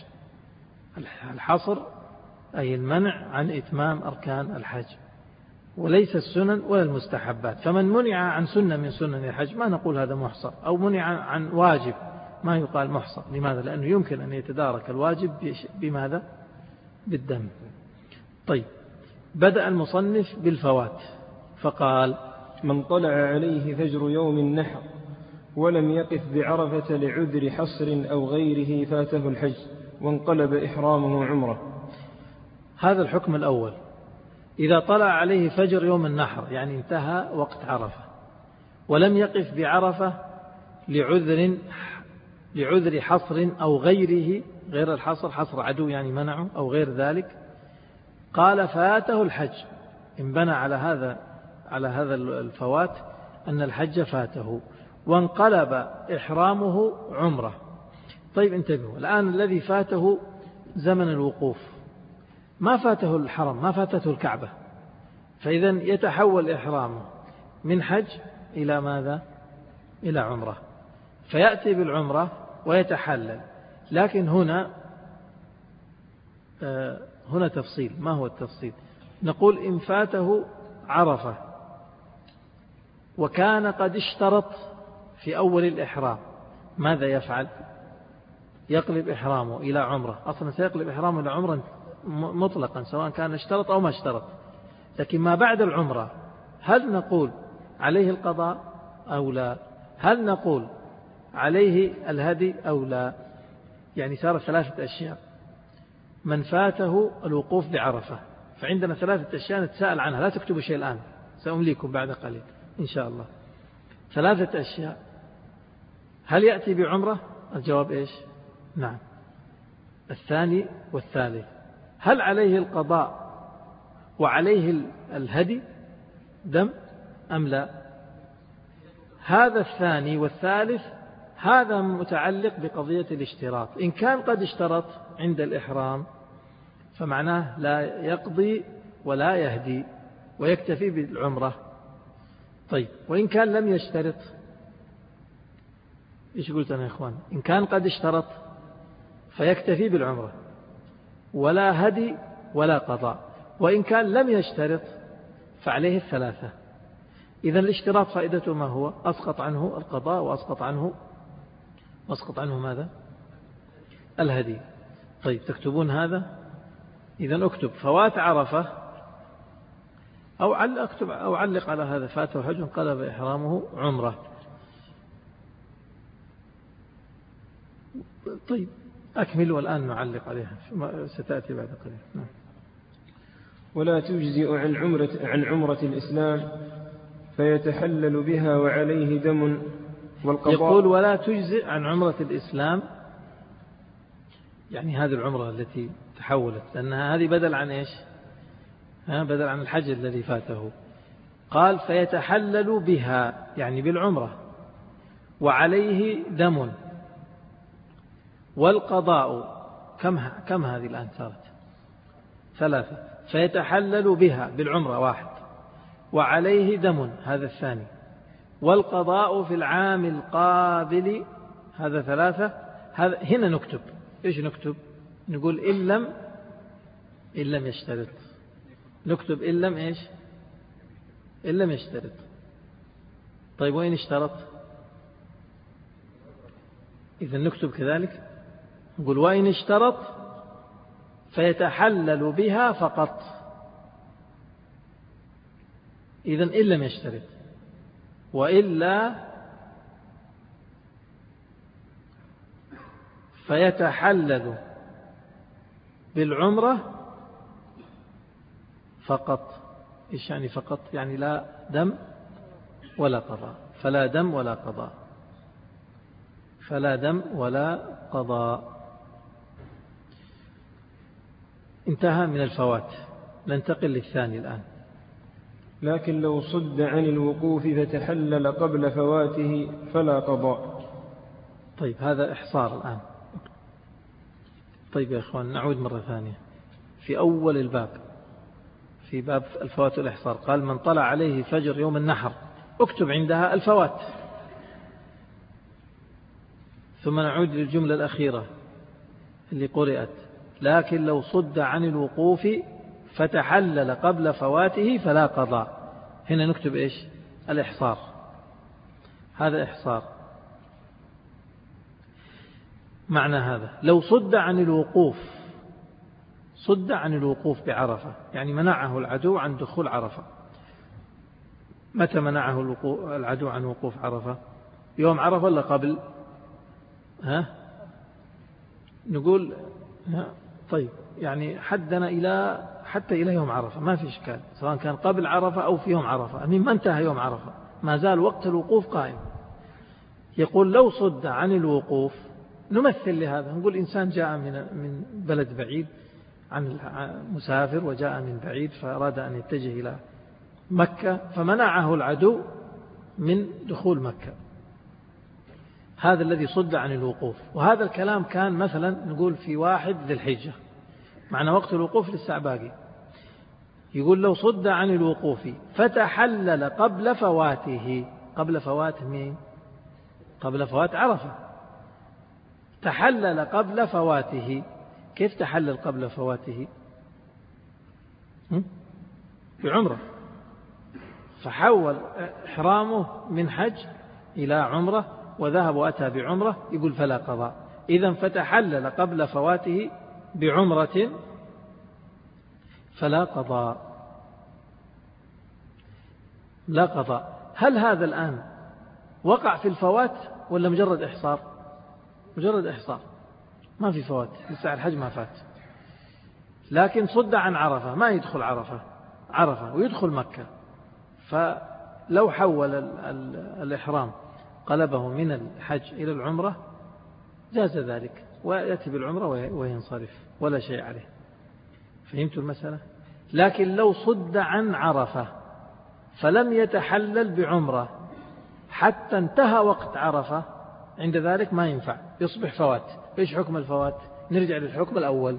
الحصر أي المنع عن إتمام أركان الحج، وليس السنن ولا المستحبات. فمن منع عن سنة من سنن الحج ما نقول هذا محصر، أو منع عن واجب ما يقال محصر. لماذا؟ لأنه يمكن أن يتدارك الواجب بماذا؟ بالدم. طيب بدأ المصنف بالفوات فقال: من طلع عليه فجر يوم النحر ولم يقف بعرفة لعذر حصر أو غيره فاته الحج وانقلب إحرامه عمره. هذا الحكم الأول. إذا طلع عليه فجر يوم النحر يعني انتهى وقت عرفة ولم يقف بعرفة لعذر حصر أو غيره، غير الحصر حصر عدو يعني منعه أو غير ذلك، قال فاته الحج. انبنى على هذا الفوات أن الحج فاته وانقلب إحرامه عمره. طيب انتبهوا الآن، الذي فاته زمن الوقوف، ما فاته الحرم، ما فاتته الكعبة، فإذا يتحول إحرامه من حج إلى ماذا؟ إلى عمره، فيأتي بالعمرة ويتحلل. لكن هنا تفصيل. ما هو التفصيل؟ نقول إن فاته عرفة وكان قد اشترط في أول الإحرام ماذا يفعل؟ يقلب إحرامه إلى عمرة، أصلا سيقلب إحرامه إلى عمرة مطلقا سواء كان اشترط أو ما اشترط. لكن ما بعد العمرة هل نقول عليه القضاء أو لا؟ هل نقول عليه الهدي أو لا؟ يعني صار 3 أشياء. من فاته الوقوف بعرفة، فعندنا 3 أشياء نتساءل عنها، لا تكتبوا شيء الآن، سأمليكم بعد قليل إن شاء الله. 3 أشياء. هل يأتي بعمرة؟ الجواب إيش؟ نعم. الثاني والثالث. هل عليه القضاء وعليه الهدي دم أم لا؟ هذا الثاني والثالث هذا متعلق بقضية الاشتراط. إن كان قد اشترط عند الإحرام فمعناه لا يقضي ولا يهدي ويكتفي بالعمرة. طيب وإن كان لم يشترط، إيش قلت أنا يا إخوان؟ إن كان قد اشترط فيكتفي بالعمرة ولا هدي ولا قضاء، وإن كان لم يشترط فعليه 3. إذن الاشتراط فائدته ما هو؟ أسقط عنه القضاء وأسقط عنه ماذا؟ الهدي. طيب تكتبون هذا؟ إذن أكتب فوات عرفة أو علق على هذا: فاته حج قلب إحرامه عمرة. طيب أكمل والآن نعلق عليها، ستأتي بعد قليل. نعم. ولا تجزئ عن عمرة الإسلام فيتحلل بها وعليه دم والقضاء. يقول ولا تجزئ عن عمرة الإسلام، يعني هذه العمرة التي تحولت، لأنها هذه بدل عن إيش؟ بدل عن الحج الذي فاته. قال فيتحلل بها يعني بالعمرة وعليه دم والقضاء. كم هذه الآن صارت؟ 3. فيتحلل بها بالعمرة 1، وعليه دم هذا الثاني، والقضاء في العام القابل هذا 3. هنا نكتب إيش نكتب؟ نقول إن لم يشترط. نكتب إن لم إيش؟ إن لم يشترط. طيب وإن اشترط؟ إذا نكتب كذلك، نقول وإن اشترط فيتحلل بها فقط. إذن إن لم يشترط، وإلا فيتحلل بالعمرة فقط. إيش يعني فقط؟ يعني لا دم ولا قضاء. فلا دم ولا قضاء. فلا دم ولا قضاء. انتهى من الفوات. ننتقل للثاني الآن. لكن لو صد عن الوقوف فتحلل قبل فواته فلا قضاء. طيب هذا إحصار الآن. طيب يا أخوان نعود مرة ثانية في أول الباب، في باب الفوات والإحصار. قال من طلع عليه فجر يوم النحر، اكتب عندها الفوات. ثم نعود للجملة الأخيرة اللي قرأت: لكن لو صد عن الوقوف فتحلل قبل فواته فلا قضاء. هنا نكتب إيش؟ الإحصار. هذا إحصار. معنى هذا لو صد عن الوقوف، صد عن الوقوف بعرفة يعني منعه العدو عن دخول عرفة. متى منعه العدو عن وقوف عرفة؟ يوم عرفة ولا قبل؟ نقول طيب يعني حدنا حتى إلى يوم عرفة ما في إشكال، سواء كان قبل عرفة أو في يوم عرفة، ما انتهى يوم عرفة ما زال وقت الوقوف قائم. يقول لو صد عن الوقوف، نمثل لهذا، نقول إنسان جاء من بلد بعيد، عن مسافر وجاء من بعيد فأراد أن يتجه إلى مكة فمنعه العدو من دخول مكة. هذا الذي صد عن الوقوف. وهذا الكلام كان مثلا نقول في 1 ذي الحجة، معنى وقت الوقوف لسه باقي. يقول لو صد عن الوقوف فتحلل قبل فواته. قبل فوات مين؟ قبل فوات عرفة. تحلل قبل فواته. كيف تحلل قبل فواته؟ بعمرة، فحول إحرامه من حج إلى عمرة وذهب وأتى بعمرة، يقول فلا قضاء. إذن فتحلل قبل فواته بعمرة فلا قضاء. لا قضاء. هل هذا الآن وقع في الفوات ولا مجرد إحصار؟ مجرد إحصار، ما في فوات، لسه الحج ما فات، لكن صد عن عرفة، ما يدخل عرفة ويدخل مكة، فلو حول الإحرام قلبه من الحج إلى العمرة جاز ذلك، ويأتي بالعمرة وينصرف ولا شيء عليه. فهمتوا المسألة؟ لكن لو صد عن عرفة فلم يتحلل بعمرة حتى انتهى وقت عرفة، عند ذلك ما ينفع، يصبح فوات. إيش حكم الفوات؟ نرجع للحكم الأول،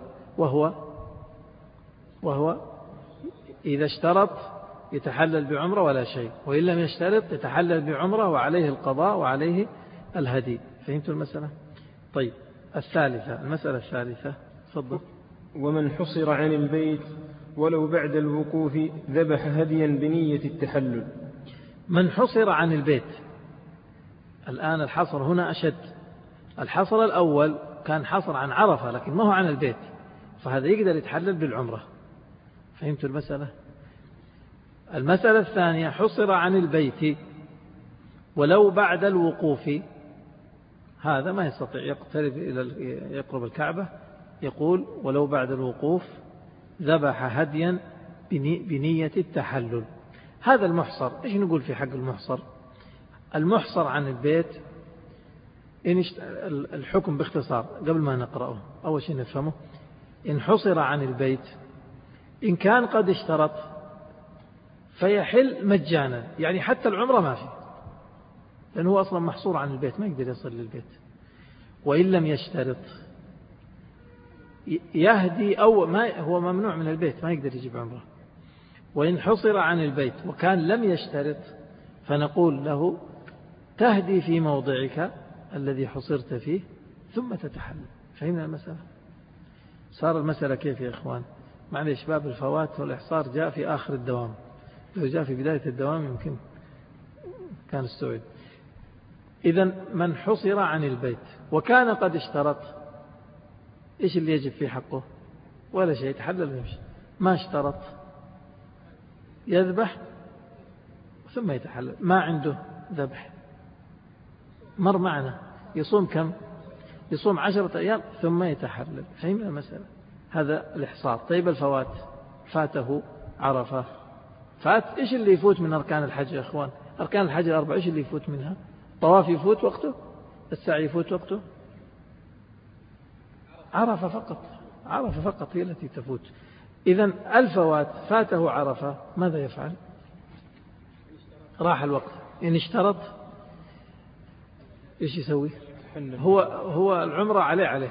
وهو إذا اشترط يتحلل بعمرة ولا شيء، وإن لم يشترط يتحلل بعمرة وعليه القضاء وعليه الهدي. فهمتوا المسألة؟ طيب المسألة الثالثة تفضل. ومن حصر عن البيت ولو بعد الوقوف ذبح هديا بنية التحلل. من حصر عن البيت، الآن الحصر هنا أشد. الحصر الأول كان حصر عن عرفة لكن ما هو عن البيت، فهذا يقدر يتحلل بالعمرة. فهمت المسألة؟ المسألة الثانية حصر عن البيت ولو بعد الوقوف، هذا ما يستطيع يقرب الكعبة، يقول ولو بعد الوقوف ذبح هديا بنية التحلل. هذا المحصر. إيش نقول في حق المحصر؟ المحصر عن البيت الحكم باختصار قبل ما نقرأه، أول شيء نفهمه. إن حصر عن البيت إن كان قد اشترط فيحل مجانا، يعني حتى العمرة ما فيه، لأنه هو أصلا محصور عن البيت ما يقدر يصل للبيت. وإن لم يشترط يهدي، أو ما هو ممنوع من البيت ما يقدر يجيب عمرة. وإن حصر عن البيت وكان لم يشترط فنقول له تهدي في موضعك الذي حصرت فيه ثم تتحلل. فهمنا المسألة؟ صار المسألة كيف يا إخوان؟ معليش، باب الفوات والإحصار جاء في آخر الدوام، لو جاء في بداية الدوام يمكن كان استوعب. إذن من حصر عن البيت وكان قد اشترط، إيش اللي يجب في حقه؟ ولا شيء، يتحلل ويمشي. ما اشترط يذبح ثم يتحلل. ما عنده ذبح، مر معنا، يصوم كم؟ يصوم 10 أيام ثم يتحلل. فهمنا المسألة؟ هذا الإحصار. طيب الفوات، فاته عرفة، فات. إيش اللي يفوت من أركان الحج يا أخوان؟ أركان الحج 4، إيش اللي يفوت منها؟ الطواف يفوت وقته، السعي يفوت وقته، عرفة فقط هي التي تفوت. إذن الفوات فاته عرفة، ماذا يفعل؟ راح الوقت. إن اشترط إيش يسوي؟ هو العمرة عليه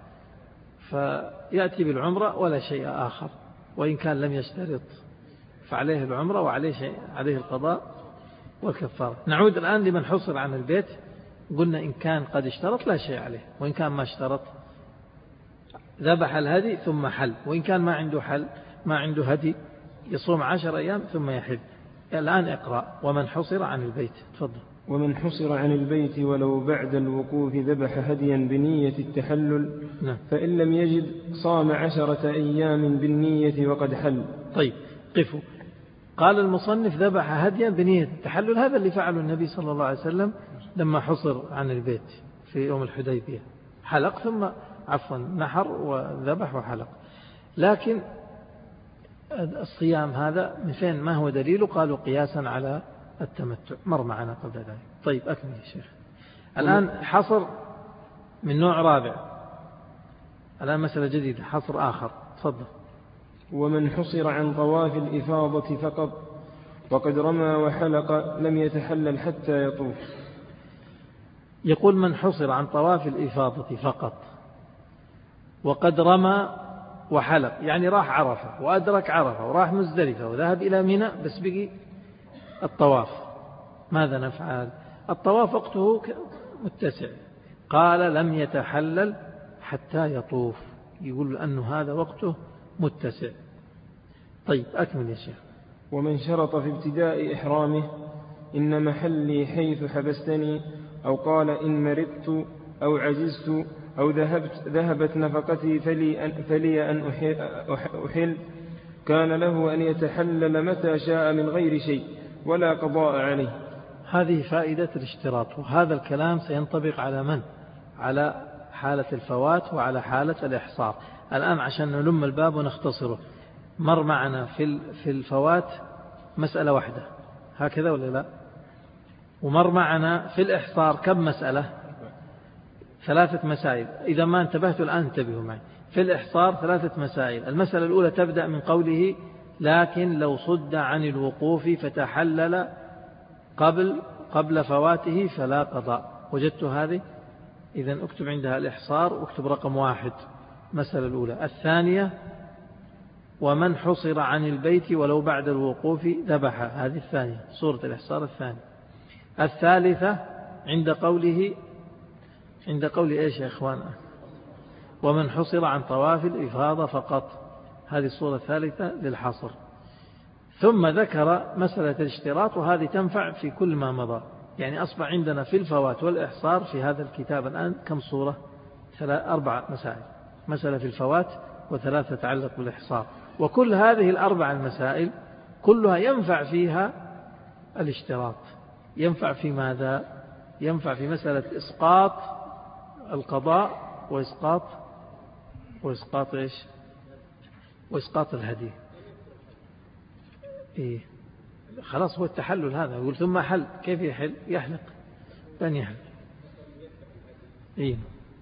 فيأتي بالعمرة ولا شيء آخر. وإن كان لم يشترط فعليه العمرة عليه القضاء والكفارة. نعود الآن لمن حصر عن البيت. قلنا إن كان قد اشترط لا شيء عليه، وإن كان ما اشترط ذبح الهدي ثم حل، وإن كان ما عنده هدي يصوم 10 أيام ثم يحل. الآن اقرأ. ومن حصر عن البيت، تفضل. ومن حصر عن البيت ولو بعد الوقوف ذبح هديا بنية التحلل. نعم. فإن لم يجد صام 10 أيام بالنية وقد حل. طيب قفوا. قال المصنف ذبح هديا بنية التحلل، هذا اللي فعله النبي صلى الله عليه وسلم لما حصر عن البيت في يوم الحديبية، حلق ثم نحر وذبح وحلق. لكن الصيام هذا من فين؟ ما هو دليل؟ قالوا قياسا على التمتع، مر معنا قبل ذلك. طيب أكمل يا شيخ. الآن حصر من نوع رابع، الآن مسألة جديدة، حصر آخر. تفضل. ومن حصر عن طواف الإفاضة فقط وقد رمى وحلق لم يتحلل حتى يطوف. يقول من حصر عن طواف الإفاضة فقط وقد رمى وحلق، يعني راح عرفة وأدرك عرفة وراح مزدلفة وذهب إلى منى، بس بقي الطواف، ماذا نفعل؟ الطواف وقته متسع، قال لم يتحلل حتى يطوف، يقول أنه هذا وقته متسع. طيب أكمل يا شيخ. ومن شرط في ابتداء إحرامه إن محلي حيث حبستني، أو قال إن مرضت أو عجزت أو ذهبت نفقتي فلي أن أحل، كان له أن يتحلل متى شاء من غير شيء ولا قضاء عليه. هذه فائدة الاشتراط، وهذا الكلام سينطبق على من؟ على حالة الفوات وعلى حالة الإحصار. الآن عشان نلم الباب ونختصره، مر معنا في الفوات مسألة واحدة هكذا ولا لا؟ ومر معنا في الإحصار كم مسألة؟ 3 مسائل. إذا ما انتبهتوا الآن انتبهوا معي. في الإحصار 3 مسائل. المسألة الأولى تبدأ من قوله لكن لو صد عن الوقوف فتحلل قبل فواته فلا قضاء. وجدت هذه؟ إذن اكتب عندها الإحصار واكتب رقم 1 مسألة الأولى. الثانية ومن حصر عن البيت ولو بعد الوقوف ذبح، هذه الثانية، سورة الإحصار الثانية. الثالثة عند قول إيش يا إخوان؟ ومن حصر عن طواف الإفاضة فقط، هذه الصورة الثالثة للحصر. ثم ذكر مسألة الاشتراط، وهذه تنفع في كل ما مضى. يعني أصبح عندنا في الفوات والإحصار في هذا الكتاب الآن كم صورة؟ 4 مسائل، مسألة في الفوات و3 تتعلق بالإحصار. وكل هذه ال4 المسائل كلها ينفع فيها الاشتراط. ينفع في ماذا؟ ينفع في مسألة إسقاط القضاء وإسقاط إيش؟ وإسقاط الهدي. إيه؟ خلاص هو التحلل هذا. يقول ثم حل، كيف يحل؟ يحلق، لن يحلق. إيه؟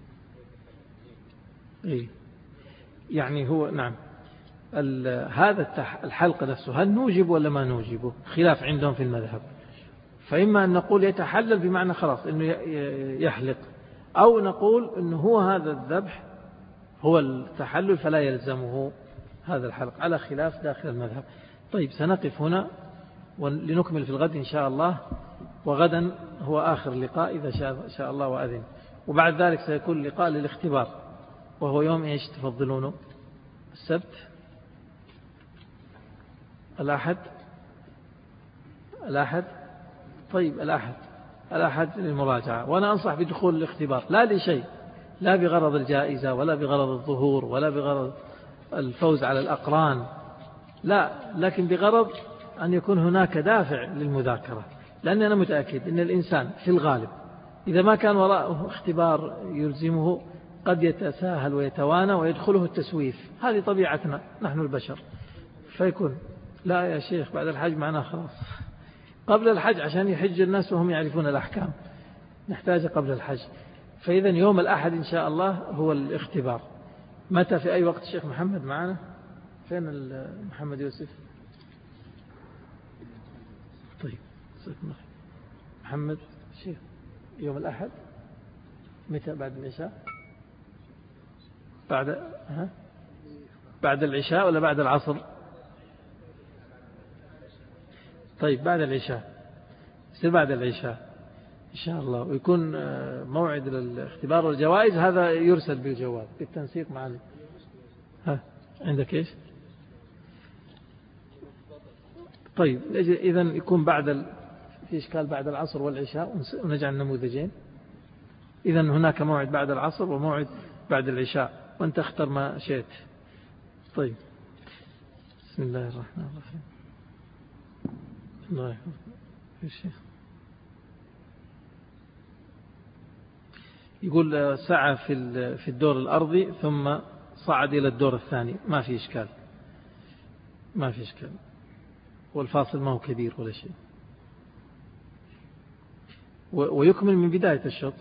إيه؟ يعني هو نعم هذا الحلق نفسه هل نوجب ولا ما نوجبه؟ خلاف عندهم في المذهب. فإما أن نقول يتحلل بمعنى خلاص إنه يحلق، أو نقول إنه هو هذا الذبح هو التحلل فلا يلزمه هذا الحلق، على خلاف داخل المذهب. طيب سنقف هنا ولنكمل في الغد إن شاء الله، وغدا هو آخر لقاء إذا شاء الله وأذن، وبعد ذلك سيكون لقاء للاختبار، وهو يوم إيش تفضلونه؟ السبت، الأحد. طيب الأحد للمراجعة. وأنا أنصح بدخول الاختبار لا لشيء، لا بغرض الجائزة ولا بغرض الظهور ولا بغرض الفوز على الأقران، لا، لكن بغرض أن يكون هناك دافع للمذاكرة. لأني أنا متأكد أن الإنسان في الغالب إذا ما كان وراءه اختبار يلزمه قد يتساهل ويتوانى ويدخله التسويف. هذه طبيعتنا نحن البشر. فيكون لا يا شيخ بعد الحج معنا خلاص، قبل الحج عشان يحج الناس وهم يعرفون الأحكام، نحتاج قبل الحج. فإذا يوم الأحد إن شاء الله هو الاختبار. متى في أي وقت؟ الشيخ محمد معنا؟ فين محمد يوسف؟ طيب محمد شيخ يوم الأحد متى؟ بعد العشاء؟ بعد العشاء ولا بعد العصر؟ طيب بعد العشاء، يصير بعد العشاء إن شاء الله، ويكون موعد الاختبار والجوائز هذا يرسل بالجواب بالتنسيق مع عندك إيش؟ طيب إذا يكون في إشكال بعد العصر والعشاء، ونجعل نموذجين. إذا هناك موعد بعد العصر وموعد بعد العشاء، وأنت اختر ما شئت. طيب بسم الله الرحمن الرحيم. الله يحفظك يا شيخ. يقول سعى في الدور الأرضي ثم صعد إلى الدور الثاني، ما في إشكال، والفاصل ما هو كبير ولا شيء، ويكمل من بداية الشوط.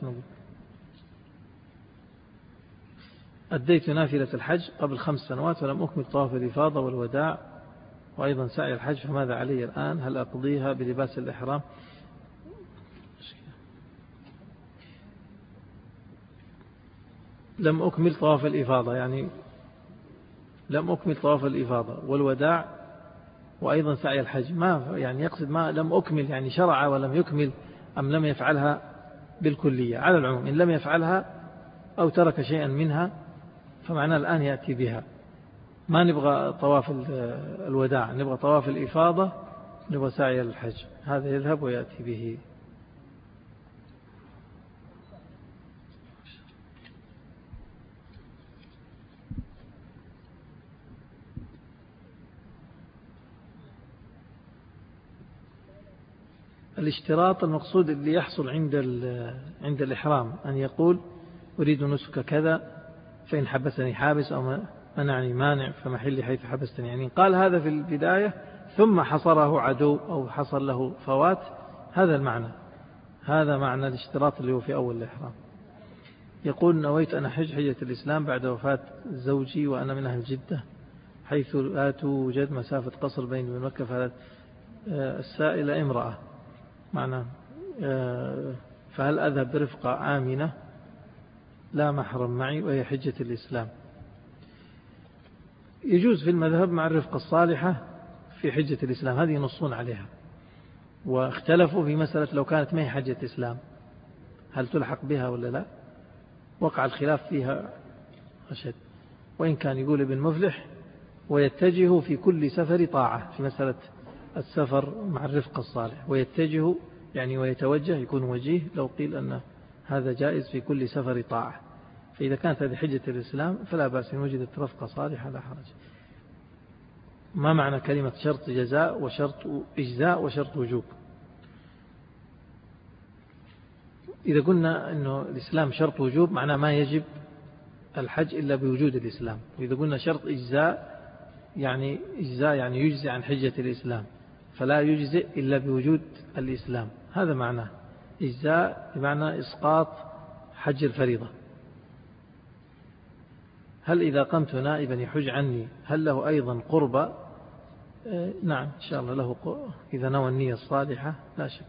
أديت نافلة الحج قبل 5 سنوات ولم أكمل طواف الإفاضة والوداع وأيضا سعي الحج، فماذا علي الآن؟ هل أقضيها بلباس الإحرام؟ لم أكمل طواف الإفاضة، يعني لم أكمل طواف الإفاضة والوداع وأيضا سعي الحج، ما يعني يقصد ما لم أكمل، يعني شرع ولم يكمل أم لم يفعلها بالكلية. على العموم إن لم يفعلها أو ترك شيئا منها فمعناه الآن يأتي بها. ما نبغى طواف الوداع، نبغى طواف الإفاضة، نبغى سعي الحج، هذا يذهب ويأتي به. الاشتراط المقصود اللي يحصل عند الإحرام أن يقول أريد نسك كذا فإن حبسني حابس أو منعني مانع فمحلي حيث حبستني، يعني قال هذا في البداية ثم حصره عدو أو حصل له فوات، هذا المعنى، هذا معنى الاشتراط اللي هو في أول الإحرام. يقول نويت أن أحج حجة الإسلام بعد وفاة زوجي وأنا من أهل جدة حيث لا توجد مسافة قصر بيني وبين مكة، السائلة امرأة معنى فهل أذهب برفقة آمنة لا محرم معي وهي حجة الإسلام؟ يجوز في المذهب مع الرفقة الصالحة في حجة الإسلام، هذه ينصون عليها. واختلفوا في مسألة لو كانت ما هي حجة إسلام هل تلحق بها ولا لا، وقع الخلاف فيها أشد. وإن كان يقول ابن مفلح ويتجه في كل سفر طاعة في مسألة السفر مع الرفقة الصالح، ويتجه يعني ويتوجه يكون وجيه لو قيل أن هذا جائز في كل سفر طاعة. فإذا كانت هذه حجة الإسلام فلا بأس إن وجدت رفقة صالحة لا حرج. ما معنى كلمة شرط جزاء وشرط إجزاء وشرط وجوب؟ إذا قلنا أنه الإسلام شرط وجوب معناه ما يجب الحج إلا بوجود الإسلام. وإذا قلنا شرط إجزاء يعني إجزاء يعني يجزي عن حجة الإسلام فلا يجزئ إلا بوجود الإسلام، هذا معناه. إجزاء بمعنى إسقاط حج الفريضة. هل إذا قمت نائبا يحج عني هل له أيضا قربة؟ نعم إن شاء الله له إذا نوى النية الصالحة لا شك.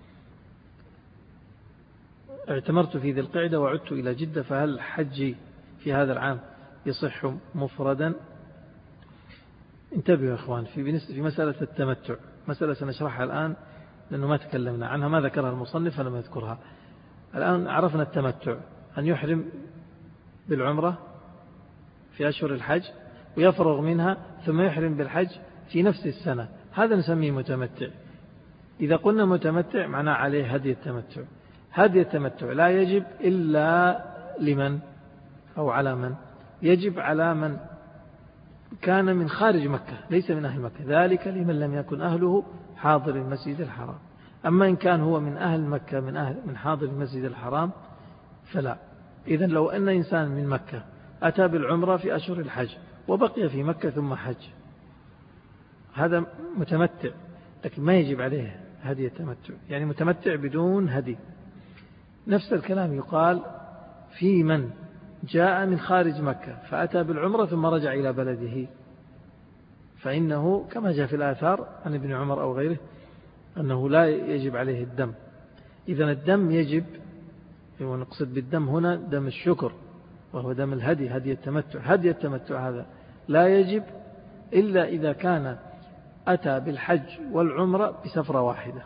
اعتمرت في ذي القعدة وعدت إلى جدة فهل حجي في هذا العام يصح مفردا؟ انتبهوا يا أخوان في مسألة التمتع، مسألة سنشرحها الآن لأنه ما تكلمنا عنها، ما ذكرها المصنف فلم يذكرها. الآن عرفنا التمتع أن يحرم بالعمرة في أشهر الحج ويفرغ منها ثم يحرم بالحج في نفس السنة، هذا نسميه متمتع. إذا قلنا متمتع معناه عليه هدي التمتع. هدي التمتع لا يجب إلا لمن أو على من؟ يجب على من كان من خارج مكة ليس من أهل مكة، ذلك لمن لم يكن أهله حاضر المسجد الحرام. أما إن كان هو من أهل مكة من حاضر المسجد الحرام فلا. إذن لو أن إنسان من مكة أتى بالعمرة في أشهر الحج وبقي في مكة ثم حج هذا متمتع، لكن ما يجب عليه هدي التمتع، يعني متمتع بدون هدي. نفس الكلام يقال في من جاء من خارج مكة فأتى بالعمرة ثم رجع إلى بلده، فإنه كما جاء في الآثار عن ابن عمر أو غيره أنه لا يجب عليه الدم. إذن الدم يجب، ونقصد بالدم هنا دم الشكر وهو دم الهدي، هدي التمتع. هدي التمتع هذا لا يجب إلا إذا كان أتى بالحج والعمرة بسفرة واحدة،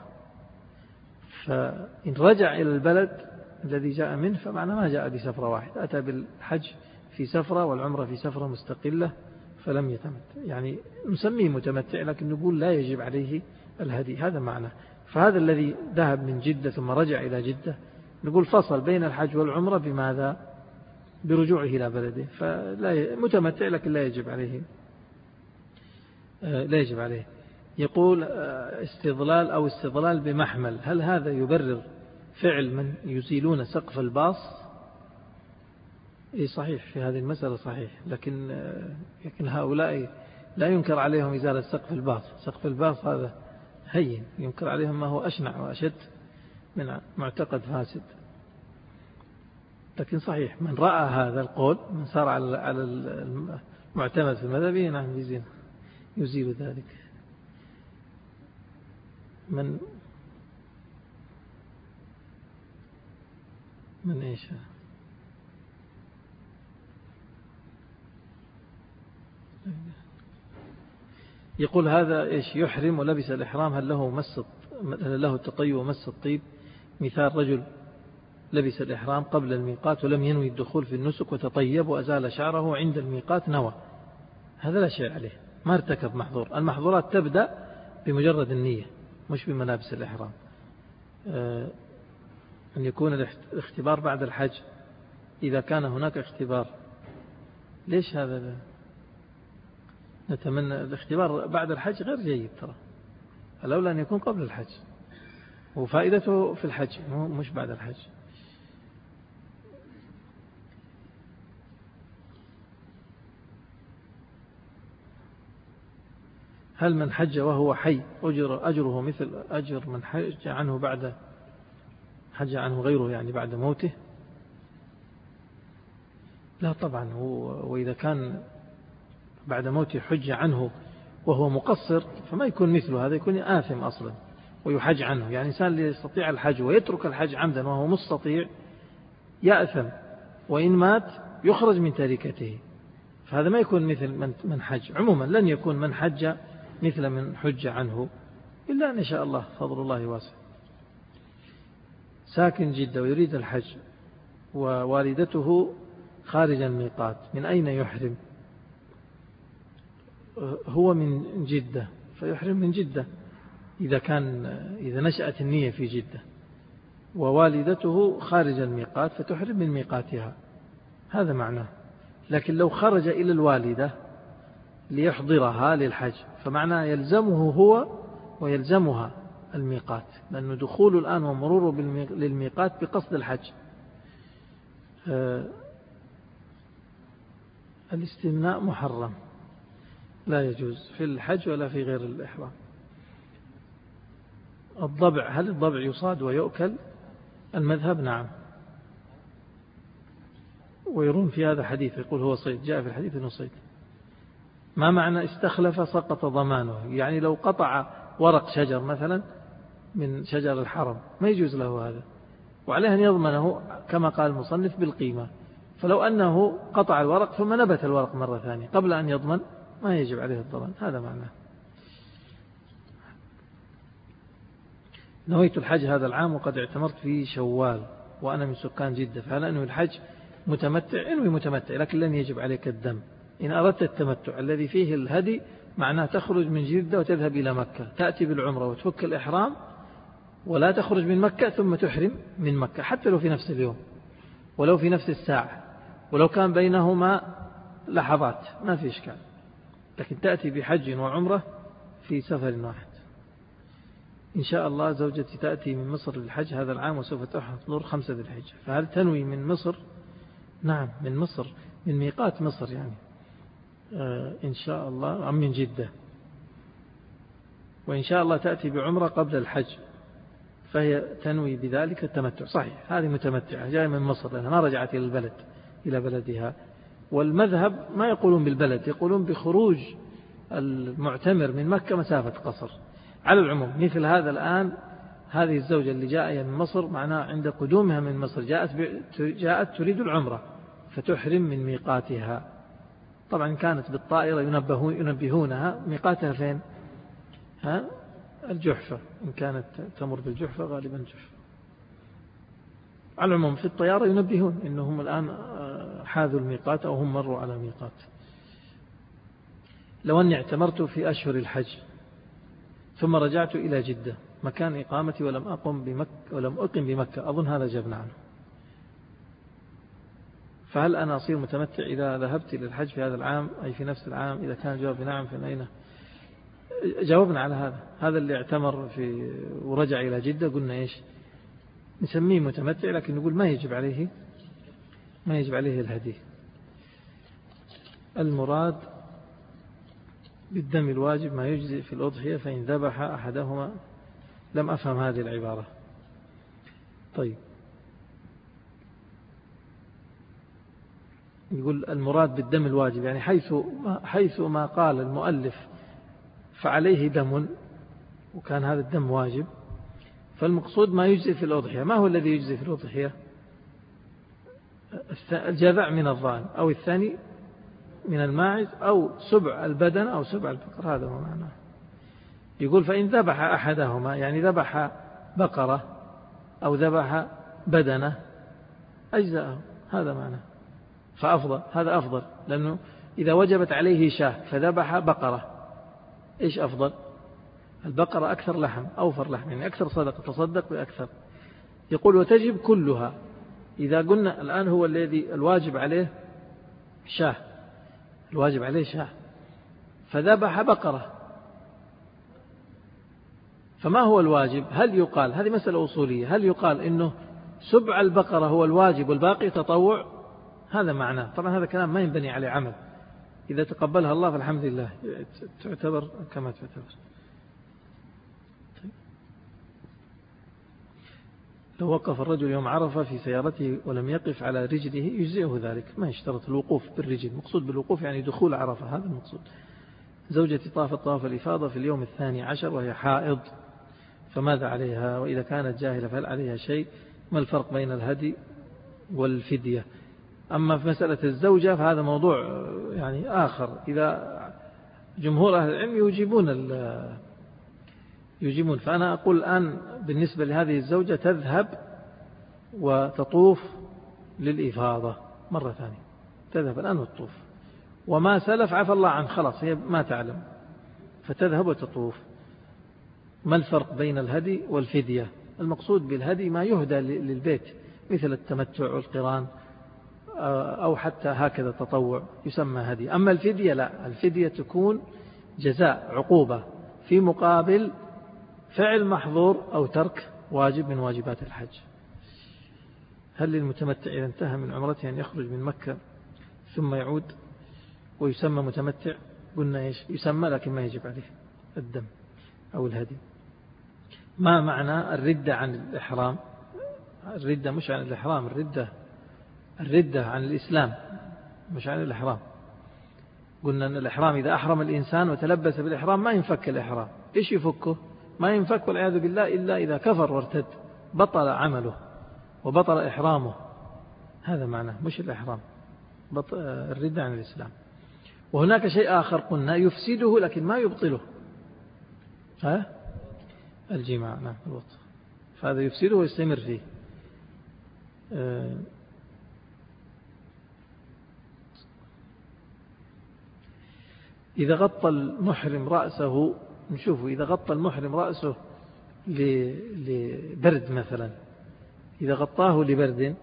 فإن رجع إلى البلد الذي جاء منه فمعنى ما جاء بسفرة واحدة، أتى بالحج في سفرة والعمرة في سفرة مستقلة فلم يتمتع، يعني نسميه متمتع لكن نقول لا يجب عليه الهدي، هذا معنى. فهذا الذي ذهب من جدة ثم رجع إلى جدة نقول فصل بين الحج والعمرة بماذا؟ برجوعه إلى بلده، فلا متمتع لكن لا يجب عليه. يقول استظلال بمحمل، هل هذا يبرر فعل من يزيلون سقف الباص؟ إيه صحيح في هذه المسألة صحيح، لكن هؤلاء لا ينكر عليهم إزالة سقف الباص. سقف الباص هذا هين، ينكر عليهم ما هو أشنع وأشد من معتقد فاسد. لكن صحيح من رأى هذا القول من صار على المعتمد في المذهب نعم يزيل ذلك. من إيش؟ يقول هذا إيش يحرم ولبس الإحرام هل له التطيب ومس الطيب؟ مثال رجل لبس الإحرام قبل الميقات ولم ينوي الدخول في النسك وتطيب وأزال شعره عند الميقات نوى، هذا لا شيء عليه، ما ارتكب محظور. المحظورات تبدأ بمجرد النية مش بملابس الإحرام. أن يكون الاختبار بعد الحج إذا كان هناك اختبار، ليش هذا؟ نتمنى الاختبار بعد الحج غير جيد ترى، الأولى أن يكون قبل الحج. وفائدته في الحج مش بعد الحج. هل من حج وهو حي أجره مثل أجر من حج عنه حج عنه غيره يعني بعد موته؟ لا طبعا. وإذا كان بعد موته حج عنه وهو مقصر فما يكون مثله، هذا يكون آثم أصلا ويحج عنه. يعني إنسان اللي يستطيع الحج ويترك الحج عمدا وهو مستطيع يأثم، وإن مات يخرج من تركته، فهذا ما يكون مثل من حج. عموما لن يكون من حج مثل من حج عنه إلا أن شاء الله، فضل الله واسع. ساكن جدة ويريد الحج ووالدته خارج الميقات، من أين يحرم؟ هو من جدة فيحرم من جدة إذا نشأت النية في جدة، ووالدته خارج الميقات فتحرم من ميقاتها، هذا معناه. لكن لو خرج إلى الوالدة ليحضرها للحج فمعناه يلزمه هو ويلزمها الميقات، لأنه دخول الآن ومروره للميقات بقصد الحج. الاستمناء محرم، لا يجوز في الحج ولا في غير الإحرام. الضبع، هل الضبع يصاد ويؤكل؟ المذهب نعم، ويرون في هذا حديث يقول هو صيد، جاء في الحديث أنه صيد. ما معنى استخلف سقط ضمانه؟ يعني لو قطع ورق شجر مثلا من شجر الحرم ما يجوز له هذا، وعليه أن يضمنه كما قال المصنف بالقيمة. فلو أنه قطع الورق ثم نبت الورق مرة ثانية قبل أن يضمن ما يجب عليه الضمان، هذا معناه. نويت الحج هذا العام وقد اعتمرت في شوال وأنا من سكان جدة، فهل أنه الحج متمتع؟ انوي متمتع، لكن لن يجب عليك الدم. إن أردت التمتع الذي فيه الهدي معناه تخرج من جدة وتذهب إلى مكة، تأتي بالعمرة وتفك الإحرام ولا تخرج من مكة ثم تحرم من مكة، حتى لو في نفس اليوم ولو في نفس الساعة ولو كان بينهما لحظات ما في إشكال، لكن تأتي بحج وعمرة في سفر واحد. إن شاء الله زوجتي تأتي من مصر للحج هذا العام وسوف تحضر 5 ذي الحجة، فهل تنوي من مصر؟ نعم من مصر، من ميقات مصر يعني إن شاء الله، من جدة. وإن شاء الله تأتي بعمرة قبل الحج، فهي تنوي بذلك التمتع. صحيح هذه متمتعة جاية من مصر لأنها ما رجعت إلى بلدها. والمذهب ما يقولون بالبلد، يقولون بخروج المعتمر من مكة مسافة قصر. على العموم مثل هذا الآن هذه الزوجة اللي جاءت من مصر معناها عند قدومها من مصر جاءت تريد العمرة فتحرم من ميقاتها. طبعا كانت بالطائرة ينبهونها ميقاتها فين؟ الجحفة، إن كانت تمر بالجحفة غالبا الجحفة. على العموم في الطيارة ينبهون إنهم الآن حاذوا الميقات أو هم مروا على ميقات. لو أني اعتمرت في أشهر الحج ثم رجعت إلى جدة مكان إقامتي ولم أقم بمكة، أظن هذا جبنا عنه، فهل أنا أصير متمتع إذا ذهبت للحج في هذا العام أي في نفس العام؟ إذا كان الجواب نعم فمن أين؟ جاوبنا على هذا اللي اعتمر ورجع إلى جدة قلنا إيش؟ نسميه متمتع، لكن نقول ما يجب عليه الهدي. المراد بالدم الواجب ما يجزئ في الأضحية فإن ذبح أحدهما. لم أفهم هذه العبارة. طيب يقول المراد بالدم الواجب يعني حيث ما قال المؤلف فعليه دم وكان هذا الدم واجب، فالمقصود ما يجزئ في الأضحية. ما هو الذي يجزئ في الأضحية؟ الجذع من الضأن أو الثاني من الماعز أو سبع البدن أو سبع البقر، هذا هو معناه. يقول فإن ذبح أحدهما يعني ذبح بقرة أو ذبح بدنة أجزاءه، هذا معناه. فأفضل، هذا أفضل، لأنه إذا وجبت عليه شاة فذبح بقرة إيش أفضل؟ البقرة أكثر لحم، أوفر لحم، يعني أكثر صدقة، تصدق بأكثر. يقول وتجب كلها. إذا قلنا الآن هو الذي الواجب عليه شاة، الواجب عليه شاة، فذبح بقرة فما هو الواجب؟ هل يقال، هذه مسألة أصولية، هل يقال إنه سبع البقرة هو الواجب والباقي تطوع؟ هذا معناه. طبعا هذا كلام ما ينبني عليه عمل، إذا تقبلها الله فالحمد لله تعتبر كما تعتبر. لو وقف الرجل يوم عرفة في سيارته ولم يقف على رجله يجزئه ذلك، ما يشترط الوقوف بالرجل، مقصود بالوقوف يعني دخول عرفة، هذا المقصود. زوجتي طافت طواف الإفاضة في اليوم 12 وهي حائض، فماذا عليها؟ وإذا كانت جاهلة فهل عليها شيء؟ ما الفرق بين الهدي والفدية؟ أما في مسألة الزوجة فهذا موضوع يعني آخر، إذا جمهور أهل العلم يجيبون، فأنا أقول الآن بالنسبة لهذه الزوجة تذهب وتطوف للإفاضة مرة ثانية، تذهب الآن وتطوف، وما سلف عفى الله عنه، خلاص هي ما تعلم، فتذهب وتطوف. ما الفرق بين الهدي والفدية؟ المقصود بالهدي ما يهدى للبيت مثل التمتع والقران، أو حتى هكذا تطوع يسمى هدي. أما الفدية لا، الفدية تكون جزاء عقوبة في مقابل فعل محظور أو ترك واجب من واجبات الحج. هل للمتمتع إذا انتهى من عمرته أن يخرج من مكة ثم يعود ويسمى متمتع؟ قلنا إيش يسمى، لكن ما يجب عليه الدم أو الهدي. ما معنى الردة عن الإحرام؟ الردة مش عن الإحرام، الردة عن الإسلام مش عن الإحرام. قلنا أن الإحرام إذا أحرم الإنسان وتلبس بالإحرام ما ينفك الإحرام. إيش يفكه؟ ما ينفك والعياذ بالله إلا إذا كفر وارتد، بطل عمله وبطل إحرامه، هذا معناه مش الإحرام، الردة عن الإسلام. وهناك شيء آخر قلنا يفسده لكن ما يبطله، الجماع، نعم الوطء، فهذا يفسده ويستمر فيه. إذا غطى المحرم رأسه، نشوفه إذا غطى المحرم رأسه لبرد مثلا، إذا غطاه لبرد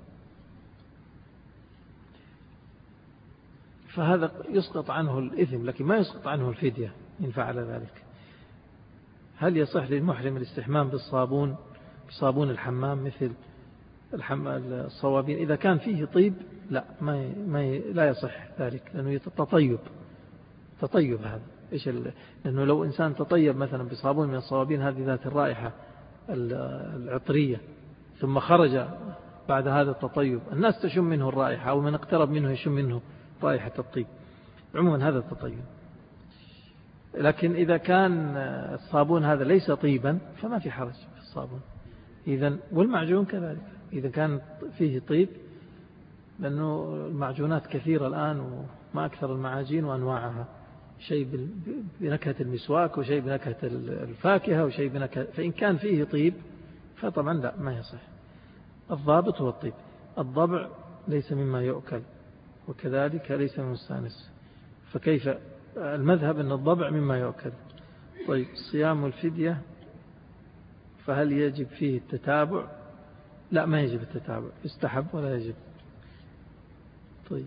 فهذا يسقط عنه الإثم لكن ما يسقط عنه الفدية إن فعل ذلك. هل يصح للمحرم الاستحمام بصابون الحمام مثل الصوابين؟ إذا كان فيه طيب لا، لا يصح ذلك، لأنه تطيب هذا. لأنه لو إنسان تطيب مثلا بصابون من الصوابين هذه ذات الرائحة العطرية ثم خرج بعد هذا التطيب، الناس تشم منه الرائحة، أو من اقترب منه يشم منه رائحة الطيب، عموما هذا التطيب. لكن إذا كان الصابون هذا ليس طيبا فما في حرج في الصابون. إذن والمعجون كذلك إذا كان فيه طيب، لأنه المعجونات كثيرة الآن وما أكثر المعاجين وأنواعها، شيء بنكهة المسواك وشيء بنكهة الفاكهة وشيء بنكهة، فإن كان فيه طيب فطبعا لا، ما يصح. الضابط هو الطيب. الضبع ليس مما يؤكل وكذلك ليس من المستانس، فكيف؟ المذهب أن الضبع مما يؤكل. طيب صيام الفدية فهل يجب فيه التتابع؟ لا، ما يجب التتابع، يستحب ولا يجب. طيب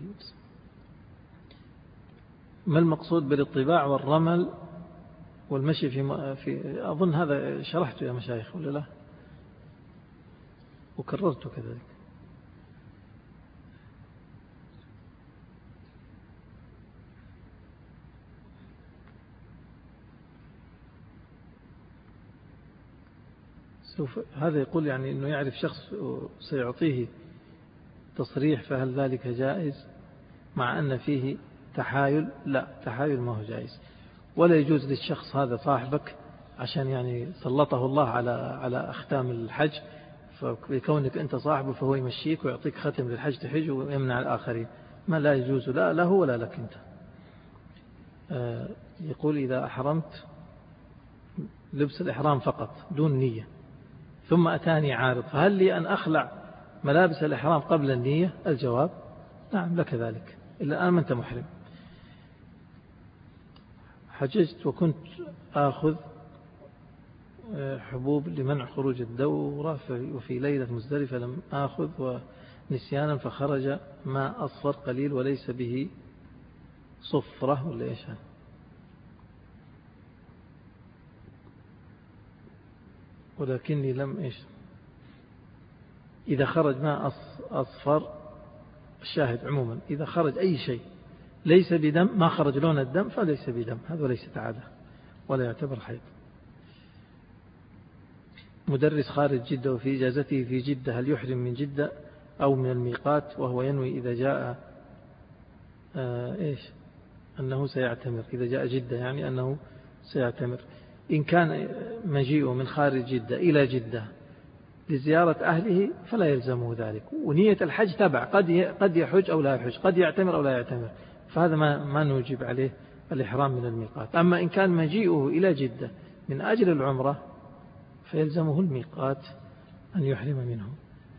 ما المقصود بالاطباع والرمل والمشي في أظن هذا شرحته يا مشايخ ولا لا؟ وكررته كذلك. هذا يقول يعني أنه يعرف شخص سيعطيه تصريح، فهل ذلك جائز مع أن فيه تحايل؟ لا، تحايل ما هو جائز، ولا يجوز للشخص هذا صاحبك عشان يعني سلطه الله على أختام الحج، فبكونك أنت صاحبه فهو يمشيك ويعطيك ختم للحج تحج ويمنع الآخرين، ما لا يجوز لا له ولا لك أنت. يقول إذا أحرمت لبس الإحرام فقط دون نية ثم أتاني عارض، فهل لي أن أخلع ملابس الإحرام قبل النية؟ الجواب نعم لك ذلك، إلا الآن ما أنت محرم. حججت وكنت آخذ حبوب لمنع خروج الدورة، وفي ليلة مزدلفة لم آخذ ونسيانا فخرج ماء أصفر قليل وليس به صفرة ولا إيش؟ ولكني لم إيش إذا خرج ماء أصفر، الشاهد عموما إذا خرج أي شيء ليس بدم، ما خرج لون الدم فليس بدم، هذا ليس عادة ولا يعتبر حيض. مدرس خارج جدة وفي إجازته في جدة، هل يحرم من جدة أو من الميقات وهو ينوي إذا جاء أنه سيعتمر؟ إذا جاء جدة يعني أنه سيعتمر. إن كان مجيئه من خارج جدة إلى جدة لزيارة أهله فلا يلزمه ذلك، ونية الحج تبع، قد يحج أو لا يحج، قد يعتمر أو لا يعتمر، فهذا ما نوجب عليه الإحرام من الميقات. أما إن كان مجيئه إلى جدة من أجل العمرة فيلزمه الميقات أن يحرم منه.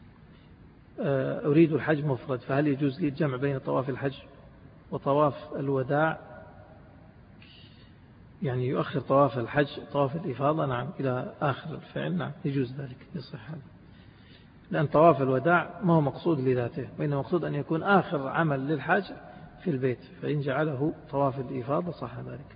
أريد الحج مفرد، فهل يجوز لي الجمع بين طواف الحج وطواف الوداع؟ يعني يؤخر طواف الحج طواف الإفاضة، نعم، إلى آخر الفعل، نعم يجوز ذلك، يصح هذا، لأن طواف الوداع ما هو مقصود لذاته، وإنما مقصود أن يكون آخر عمل للحج في البيت، فإن جعله طواف الإفاضة صح ذلك.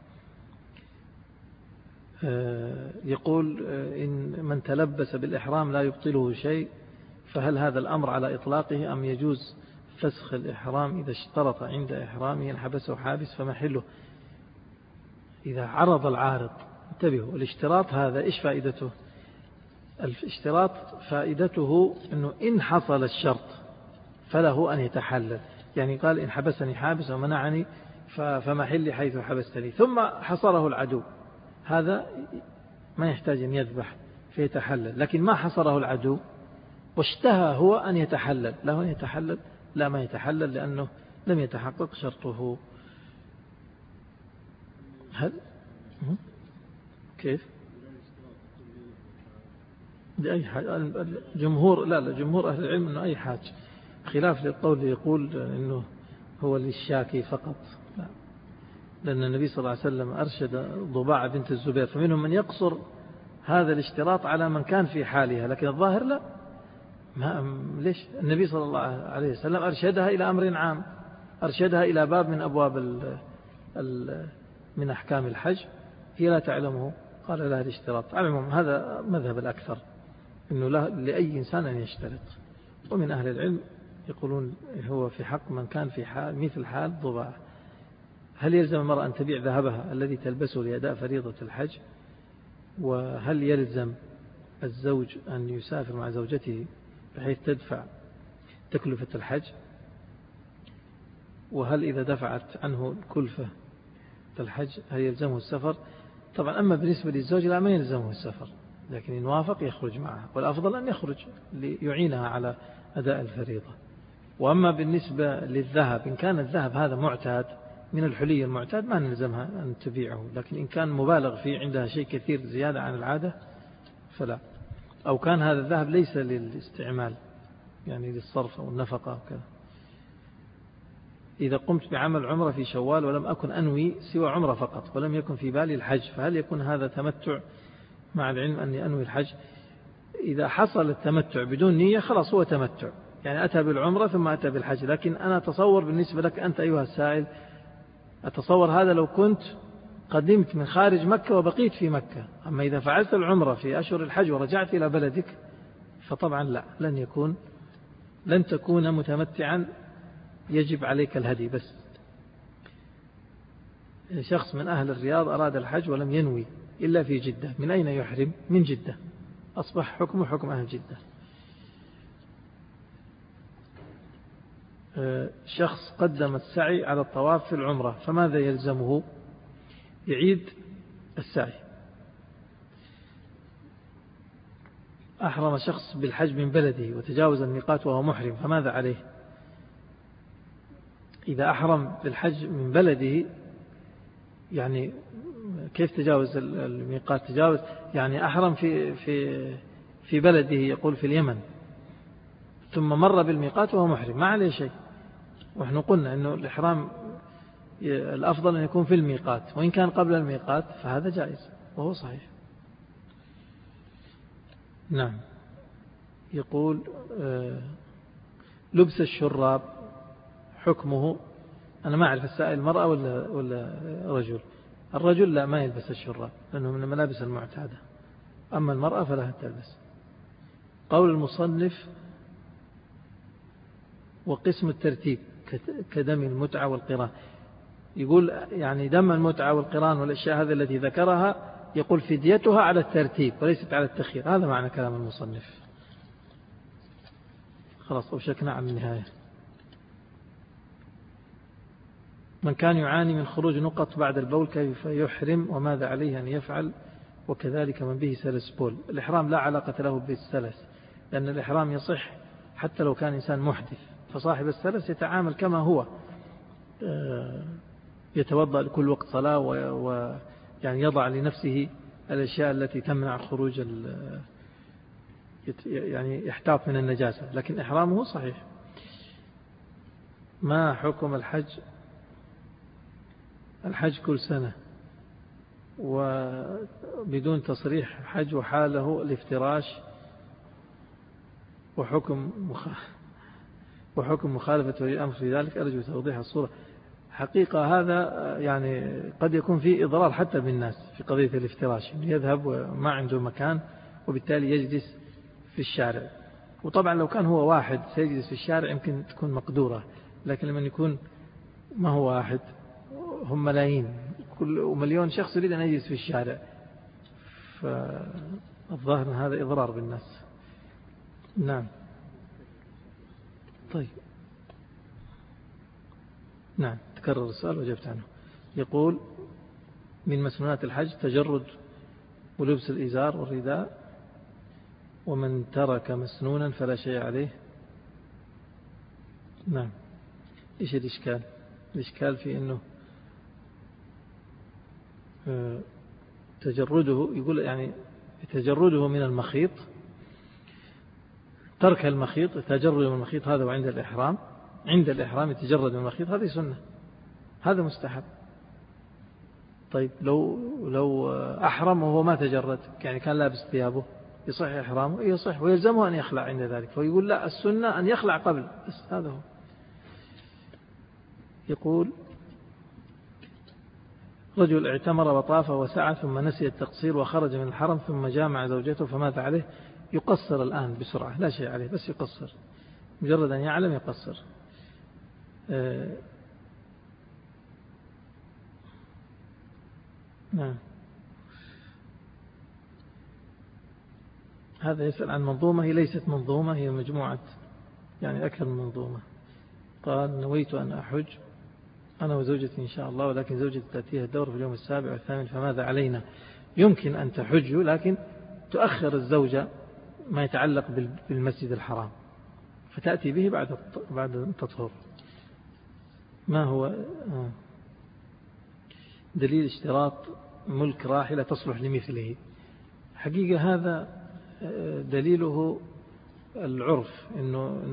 يقول إن من تلبس بالإحرام لا يبطله شيء، فهل هذا الأمر على إطلاقه أم يجوز فسخ الإحرام إذا اشترط عند إحرامه أن حبسه حابس فمحله؟ إذا عرض العارض، انتبهوا، الاشتراط هذا إيش فائدته؟ الاشتراط فائدته أنه إن حصل الشرط فله أن يتحلل، يعني قال إن حبسني حابس ومنعني فمحلي حيث حبستني، ثم حصره العدو، هذا ما يحتاج أن يذبح فيتحلل. لكن ما حصره العدو واشتهى هو أن يتحلل، له أن يتحلل؟ لا، ما يتحلل لأنه لم يتحقق شرطه. هل كيف لأي حاجة؟ الجمهور لا جمهور أهل العلم أنه أي حاجة، خلاف للقول اللي يقول أنه هو للشاكي فقط، لا. لأن النبي صلى الله عليه وسلم أرشد ضباعة بنت الزبير، فمنهم من يقصر هذا الاشتراط على من كان في حالها، لكن الظاهر لا، ليش؟ النبي صلى الله عليه وسلم أرشدها إلى أمر عام، أرشدها إلى باب من أبواب من أحكام الحج هي لا تعلمه، قال لها الاشتراط. على العموم هذا مذهب الأكثر، أنه لأي إنسان أن يشترط، ومن أهل العلم يقولون هو في حق من كان في حال مثل حال ضباع. هل يلزم المرأة أن تبيع ذهبها الذي تلبسه لأداء فريضة الحج؟ وهل يلزم الزوج أن يسافر مع زوجته بحيث تدفع تكلفة الحج؟ وهل إذا دفعت عنه كلفة الحج هل يلزمه السفر؟ طبعا أما بالنسبة للزوج لا، ما يلزمه السفر، لكن إن وافق يخرج معها، والأفضل أن يخرج ليعينها على أداء الفريضة. وأما بالنسبة للذهب، إن كان الذهب هذا معتاد من الحلي المعتاد ما نلزمها أن تبيعه، لكن إن كان مبالغ فيه عندها شيء كثير زيادة عن العادة فلا، أو كان هذا الذهب ليس للاستعمال يعني للصرف أو النفقة وكذا. إذا قمت بعمل عمرة في شوال ولم أكن أنوي سوى عمرة فقط ولم يكن في بالي الحج، فهل يكون هذا تمتع مع العلم أني أنوي الحج؟ إذا حصل التمتع بدون نية خلاص هو تمتع، يعني أتى بالعمرة ثم أتى بالحج. لكن أنا أتصور بالنسبة لك أنت أيها السائل، أتصور هذا لو كنت قدمت من خارج مكة وبقيت في مكة. أما إذا فعلت العمرة في أشهر الحج ورجعت إلى بلدك فطبعا لا، لن تكون متمتعا، يجب عليك الهدي بس. شخص من أهل الرياض أراد الحج ولم ينوي إلا في جدة، من أين يحرم؟ من جدة، أصبح حكمه حكم أهل جدة. شخص قدم السعي على الطواف في العمرة فماذا يلزمه؟ يعيد السعي. أحرم شخص بالحج من بلده وتجاوز الميقات وهو محرم فماذا عليه؟ إذا أحرم بالحج من بلده، يعني كيف تجاوز الميقات؟ تجاوز يعني أحرم في بلده، يقول في اليمن، ثم مر بالميقات وهو محرم ما عليه شيء. ونحن قلنا أنه الإحرام الأفضل أن يكون في الميقات، وإن كان قبل الميقات فهذا جائز وهو صحيح. نعم. يقول لبس الشراب حكمه، أنا ما أعرف السائل المرأة ولا رجل. الرجل لا، ما يلبس الشراب لأنه من الملابس المعتادة، أما المرأة فلها تلبس. قول المصنف وقسم الترتيب كدم المتعة والقران، يقول يعني دم المتعة والقران والأشياء هذه التي ذكرها يقول فديتها على الترتيب وليست على التخيير. هذا معنى كلام المصنف. خلاص أوشكنا عن النهاية. من كان يعاني من خروج نقط بعد البول كيف يحرم وماذا عليه أن يفعل؟ وكذلك من به سلس بول. الإحرام لا علاقة له بالسلس، لأن الإحرام يصح حتى لو كان إنسان محدث، فصاحب السلس يتعامل كما هو، يتوضأ لكل وقت صلاة ويعني يضع لنفسه الأشياء التي تمنع خروج يعني يحتاط من النجاسة، لكن إحرامه صحيح. ما حكم الحج كل سنة وبدون تصريح حج وحاله الافتراش وحكم مخالفة ولي الأمر في ذلك؟ أرجو توضيح الصورة. حقيقة هذا يعني قد يكون فيه إضرار حتى بالناس في قضية الافتراش، يذهب وما عنده مكان وبالتالي يجلس في الشارع. وطبعا لو كان هو واحد سيجلس في الشارع يمكن تكون مقدورة، لكن لما يكون ما هو واحد هم ملايين ومليون شخص يريد أن يجلس في الشارع، فالظاهر أن هذا إضرار بالناس. نعم. طيب نعم، تكرر السؤال وجبت عنه. يقول من مسنونات الحج تجرد ولبس الإزار والرداء، ومن ترك مسنونا فلا شيء عليه. نعم. إيش الإشكال؟ الإشكال في أنه تجرده، يقول يعني تجرده من المخيط، ترك المخيط، تجرد من المخيط هذا وعند الإحرام، عند الإحرام يتجرد من المخيط، هذه سنة، هذا مستحب. طيب لو أحرم وهو ما تجرد، يعني كان لابس ثيابه، يصح إحرامه؟ يصح، ويلزمه أن يخلع عند ذلك. فيقول لا، السنة أن يخلع قبل، بس هذا هو. يقول رجل اعتمر وطاف وسعى ثم نسي التقصير وخرج من الحرم ثم جامع زوجته، فماذا عليه؟ يقصر الآن بسرعة، لا شيء عليه، بس يقصر، مجرد أن يعلم يقصر. نعم. هذا يسأل عن منظومة، هي ليست منظومة، هي مجموعة يعني أكثر من منظومة. قال نويت أن أحج أنا وزوجتي إن شاء الله، ولكن زوجتي تأتيها الدور في اليوم 7 والثامن، فماذا علينا؟ يمكن أن تحجوا، لكن تؤخر الزوجة ما يتعلق بالمسجد الحرام، فتأتي به بعد التطهر. ما هو دليل اشتراط ملك راحلة تصلح لمثله؟ حقيقة هذا دليله العرف، إنه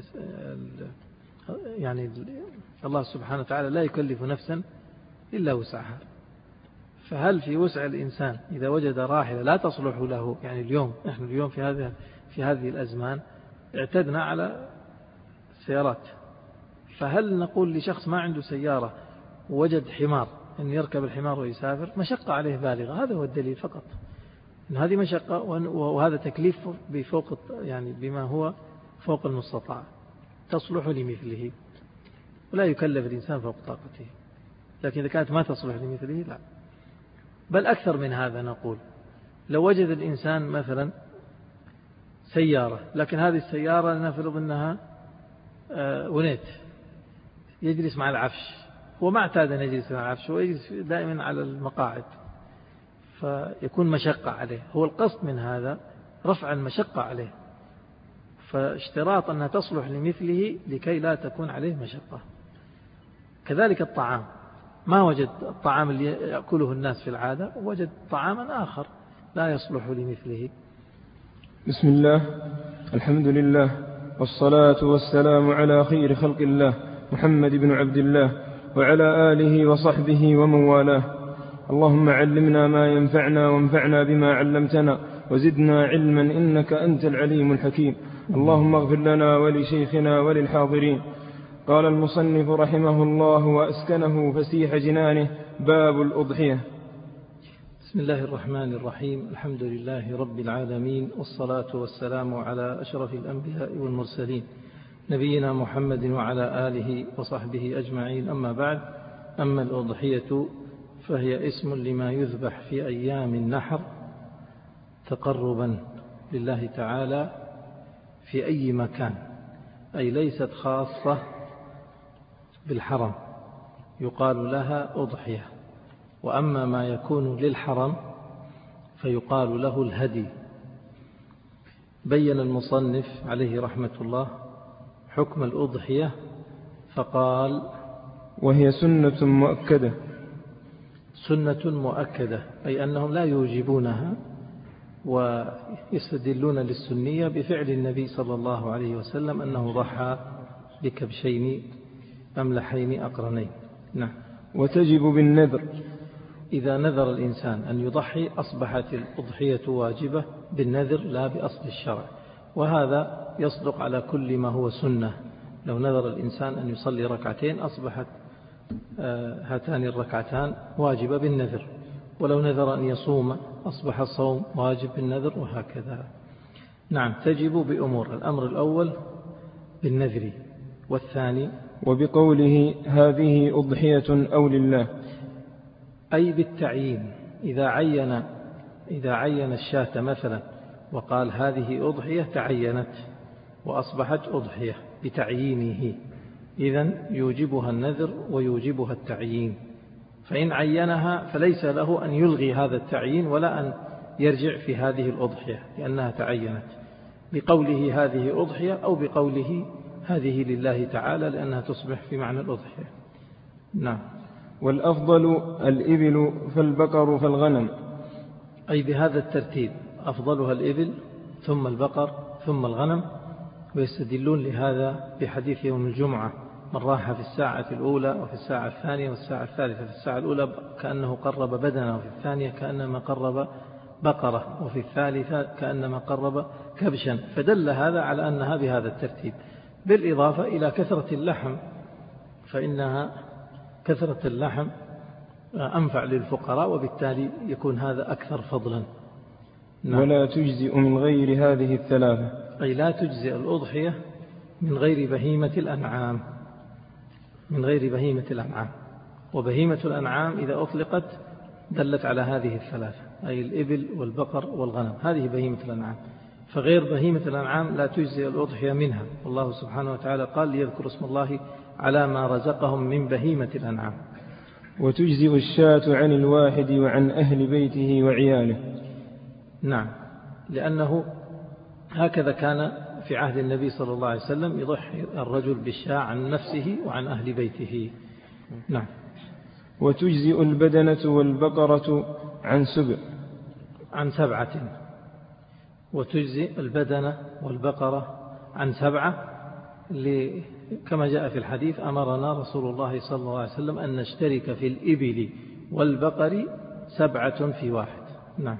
يعني الله سبحانه وتعالى لا يكلف نفسا إلا وسعها. فهل في وسع الإنسان إذا وجد راحلة لا تصلح له؟ يعني نحن اليوم في هذه الأزمان اعتدنا على السيارات، فهل نقول لشخص ما عنده سيارة ووجد حمار أن يركب الحمار ويسافر؟ مشقة عليه بالغة، هذا هو الدليل فقط، إن هذه مشقة، وهذا تكليف بفوق يعني بما هو فوق المستطاع، تصلح لمثله، ولا يكلف الإنسان فوق طاقته. لكن إذا كانت ما تصلح لمثله لا. بل أكثر من هذا نقول، لو وجد الإنسان مثلا سيارة، لكن هذه السيارة نفرض أنها ونيت، يجلس مع العفش، هو ما اعتاد أن يجلس مع العفش، هو يجلس دائما على المقاعد، فيكون مشقة عليه. هو القصد من هذا رفع المشقة عليه، فاشتراط أنها تصلح لمثله لكي لا تكون عليه مشقة. كذلك الطعام، ما وجد الطعام اللي يأكله الناس في العادة، وجد طعاما آخر لا يصلح لمثله. بسم الله، الحمد لله، والصلاة والسلام على خير خلق الله محمد بن عبد الله وعلى آله وصحبه ومن والاه. اللهم علمنا ما ينفعنا وانفعنا بما علمتنا وزدنا علما إنك أنت العليم الحكيم. اللهم اغفر لنا ولشيخنا وللحاضرين. قال المصنف رحمه الله وأسكنه فسيح جنانه: باب الأضحية. بسم الله الرحمن الرحيم. الحمد لله رب العالمين، والصلاة والسلام على أشرف الأنبياء والمرسلين نبينا محمد وعلى آله وصحبه أجمعين. أما بعد، أما الأضحية فهي اسم لما يذبح في أيام النحر تقربا لله تعالى في أي مكان، أي ليست خاصة بالحرم يقال لها أضحية. وأما ما يكون للحرم فيقال له الهدي. بين المصنف عليه رحمة الله حكم الأضحية فقال: وهي سنة مؤكدة. سنة مؤكدة أي أنهم لا يوجبونها، ويستدلون للسنية بفعل النبي صلى الله عليه وسلم أنه ضحى بكبشين أملحين أقرنين. نعم. وتجب بالنذر. إذا نذر الإنسان أن يضحي أصبحت الأضحية واجبة بالنذر لا بأصل الشرع، وهذا يصدق على كل ما هو سنة. لو نذر الإنسان أن يصلي ركعتين أصبحت هاتان الركعتان واجبة بالنذر، ولو نذر أن يصوم أصبح الصوم واجب بالنذر، وهكذا. نعم، تجب بأمور: الأمر الأول بالنذر، والثاني وبقوله هذه أضحية أو لله، أي بالتعيين. إذا عين الشاة مثلا وقال هذه أضحية تعينت وأصبحت أضحية بتعيينه، إذن يوجبها النذر ويوجبها التعيين. فإن عينها فليس له أن يلغي هذا التعيين ولا أن يرجع في هذه الأضحية لأنها تعينت، بقوله هذه أضحية أو بقوله هذه لله تعالى لأنها تصبح في معنى الأضحية. نعم. والأفضل الإبل فالبقر فالغنم، أي بهذا الترتيب: أفضلها الإبل ثم البقر ثم الغنم. ويستدلون لهذا بحديث يوم الجمعة: من راح في الساعة الأولى وفي الساعة الثانية والساعة الثالثة. في الساعة الأولى كأنه قرب بدنه، وفي الثانية كأنما قرب بقرة، وفي الثالثة كأنما قرب كبشا. فدل هذا على أنها بهذا الترتيب، بالإضافة إلى كثرة اللحم، فإنها كثرة اللحم أنفع للفقراء، وبالتالي يكون هذا أكثر فضلا. نعم. ولا تجزئ من غير هذه الثلاثة، أي لا تجزئ الأضحية من غير بهيمة الأنعام. من غير بهيمة الأنعام. وبهيمة الأنعام إذا أطلقت دلت على هذه الثلاثة، أي الإبل والبقر والغنم، هذه بهيمة الأنعام. فغير بهيمة الأنعام لا تجزئ الأضحية منها. والله سبحانه وتعالى قال: ليذكر اسم الله على ما رزقهم من بهيمة الأنعام. وتجزئ الشاة عن الواحد وعن أهل بيته وعياله. نعم، لأنه هكذا كان في عهد النبي صلى الله عليه وسلم، يضحي الرجل بالشاة عن نفسه وعن أهل بيته. نعم. وتجزئ البدنة والبقرة عن سبع، عن 7. وتجزئ البدنة والبقرة عن 7، كما جاء في الحديث: أمرنا رسول الله صلى الله عليه وسلم أن نشترك في الإبل والبقر 7 في واحد. نعم.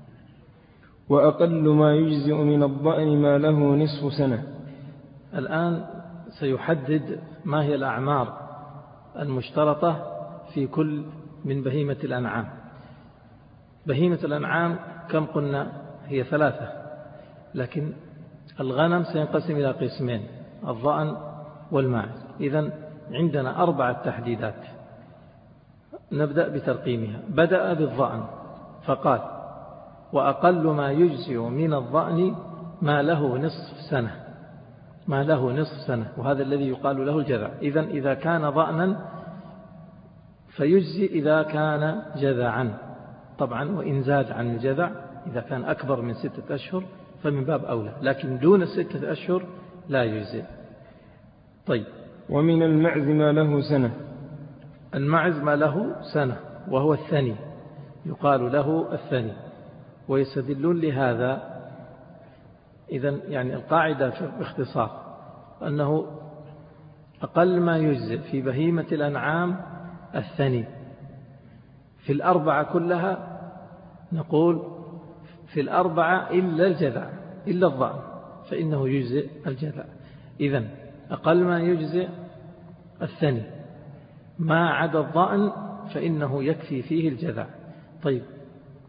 وأقل ما يجزئ من الضأن ما له نصف سنة. الآن سيحدد ما هي الأعمار المشترطة في كل من بهيمة الأنعام. بهيمة الأنعام كم قلنا؟ هي 3، لكن الغنم سينقسم إلى قسمين: الضأن والماعز. إذن عندنا 4 تحديدات، نبدأ بترقيمها. بدأ بالضأن فقال: وأقل ما يجزئ من الضأن ما له نصف سنة. ما له نصف سنة، وهذا الذي يقال له الجذع. إذن إذا كان ضأنا فيجزي إذا كان جذعا طبعا، وإن زاد عن الجذع إذا كان أكبر من 6 أشهر فمن باب أولى، لكن دون 6 أشهر لا يجزئ. طيب. ومن المعز ما له سنة. المعز ما له سنة وهو الثني، يقال له الثني. ويستدلون لهذا. إذن يعني القاعدة في باختصار أنه أقل ما يجزئ في بهيمة الأنعام الثني. في 4 كلها نقول في 4 إلا الجذع، إلا الضأن فإنه يجزئ الجذع. إذن أقل ما يجزئ الثني، ما عدا الضأن فإنه يكفي فيه الجذع. طيب،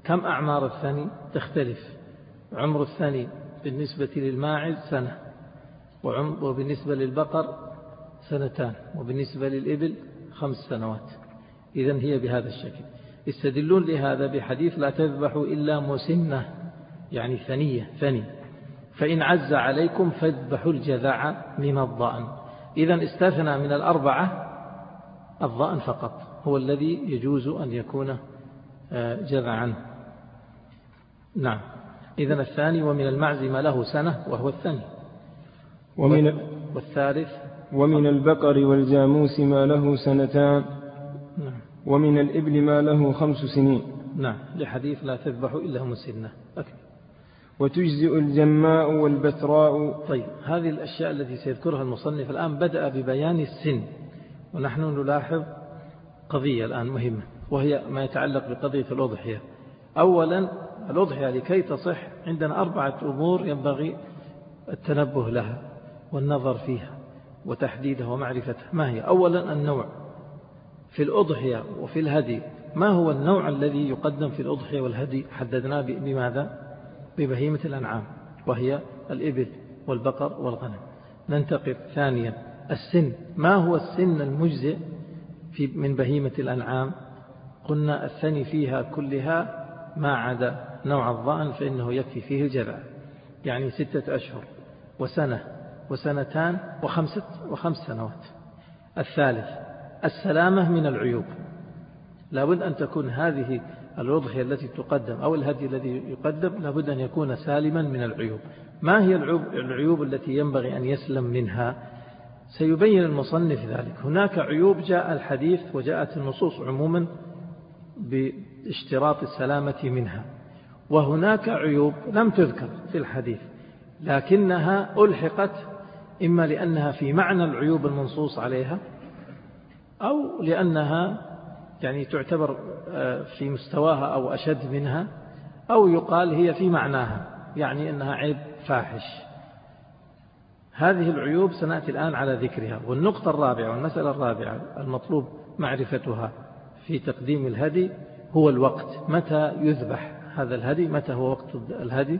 كم أعمار الثني؟ تختلف. عمر الثني بالنسبة للماعز سنة، وبالنسبة للبقر 2 وبالنسبة للإبل 5 سنوات. إذن هي بهذا الشكل. يستدلون لهذا بحديث لا تذبحوا إلا مسنة، يعني ثني، فإن عز عليكم فاذبحوا الجذع من الضأن. إذن استثنى من 4 الضأن فقط هو الذي يجوز أن يكون جذعا. نعم. إذن الثاني ومن المعز ما له سنة وهو الثاني. والثالث ومن البقر والجاموس ما له 2. نعم. ومن الإبل ما له 5 سنين. نعم، لحديث لا تذبحوا إلا مسنة. وتجزئ الجماء والبتراء. طيب، هذه الأشياء التي سيذكرها المصنف الآن بدأ ببيان السن، ونحن نلاحظ قضية الآن مهمة، وهي ما يتعلق بقضية الأضحية. أولا، الأضحية لكي تصح عندنا 4 أمور ينبغي التنبه لها والنظر فيها وتحديدها ومعرفتها. ما هي؟ أولا النوع في الأضحية وفي الهدي. ما هو النوع الذي يقدم في الأضحية والهدي؟ حددناه بماذا؟ ببهيمة الأنعام، وهي الإبل والبقر والغنم. ننتقل. ثانيا السن. ما هو السن المجزئ من بهيمة الأنعام؟ قلنا الثني فيها كلها ما عدا نوع الضأن فإنه يكفي فيه الجذع، يعني 6 أشهر وسنة و2 و5 سنوات. الثالث السلامة من العيوب. لابد أن تكون هذه الأضحية التي تقدم أو الهدي الذي يقدم لابد أن يكون سالما من العيوب. ما هي العيوب التي ينبغي أن يسلم منها؟ سيبين المصنف ذلك. هناك عيوب جاء الحديث وجاءت النصوص عموما باشتراط السلامة منها، وهناك عيوب لم تذكر في الحديث لكنها ألحقت إما لأنها في معنى العيوب المنصوص عليها، أو لأنها يعني تعتبر في مستواها أو أشد منها، أو يقال هي في معناها، يعني أنها عيب فاحش. هذه العيوب سنأتي الآن على ذكرها. والنقطة الرابعة والمسألة الرابعة المطلوب معرفتها في تقديم الهدي هو الوقت. متى يذبح هذا الهدي؟ متى هو وقت الهدي؟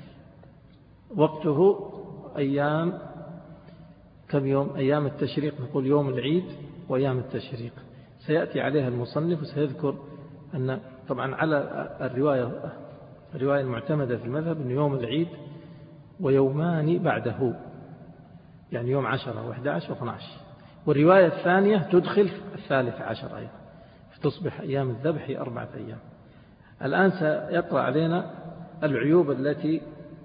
وقته أيام كم يوم؟ أيام التشريق، نقول يوم العيد وأيام التشريق. سيأتي عليها المصنف وسيذكر أن طبعا على الرواية المعتمدة في المذهب أن يوم العيد ويومان بعده، يعني يوم 10 و11 و12. والرواية الثانية تدخل 13 أيضا، فتصبح أيام الذبح 4 أيام. الآن سيقرأ علينا العيوب التي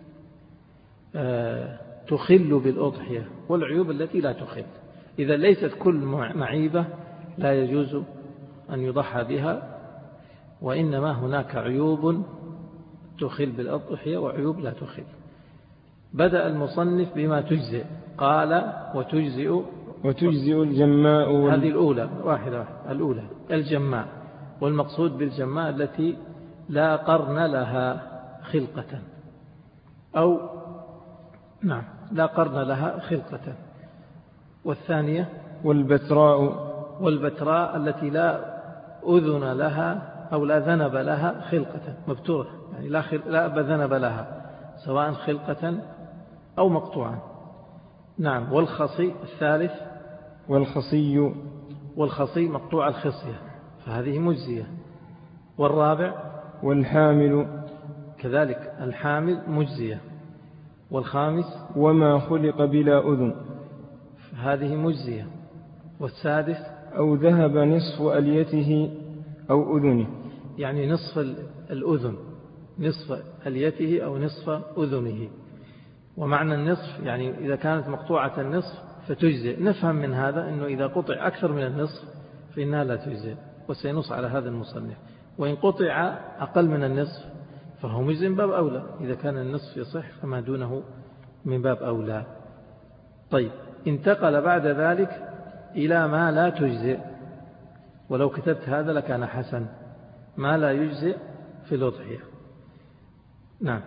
تخل بالأضحية والعيوب التي لا تخل. إذا ليست كل معيبة لا يجوز أن يضحى بها، وإنما هناك عيوب تخل بالأضحية وعيوب لا تخل. بدأ المصنف بما تجزئ، قال وتجزئ الجماء هذه الأولى واحدة. الأولى الجماء، والمقصود بالجماء التي لا قرن لها خلقة، أو نعم لا قرن لها خلقة. والثانية والبتراء التي لا أذن لها أو لا ذنب لها خلقة، مبتورة، يعني لا ذنب لها سواء خلقة أو مقطوعا. نعم. والخصي الثالث والخصي مقطوع الخصية، فهذه مجزية. والرابع والحامل كذلك، الحامل مجزية. والخامس وما خلق بلا أذن، هذه مجزية. والسادس أو ذهب نصف أليته أو أذنه، يعني نصف الأذن، نصف أليته أو نصف أذنه. ومعنى النصف يعني إذا كانت مقطوعة النصف فتجزئ. نفهم من هذا أنه إذا قطع أكثر من النصف فإنها لا تجزئ، وسينص على هذا المصنف. وإن قطع أقل من النصف فهو مجزئ من باب أولى، إذا كان النصف يصح فما دونه من باب أولى. طيب، انتقل بعد ذلك إلى ما لا تجزئ، ولو كتبت هذا لكان حسن. ما لا يجزئ في الأضحية. نعم.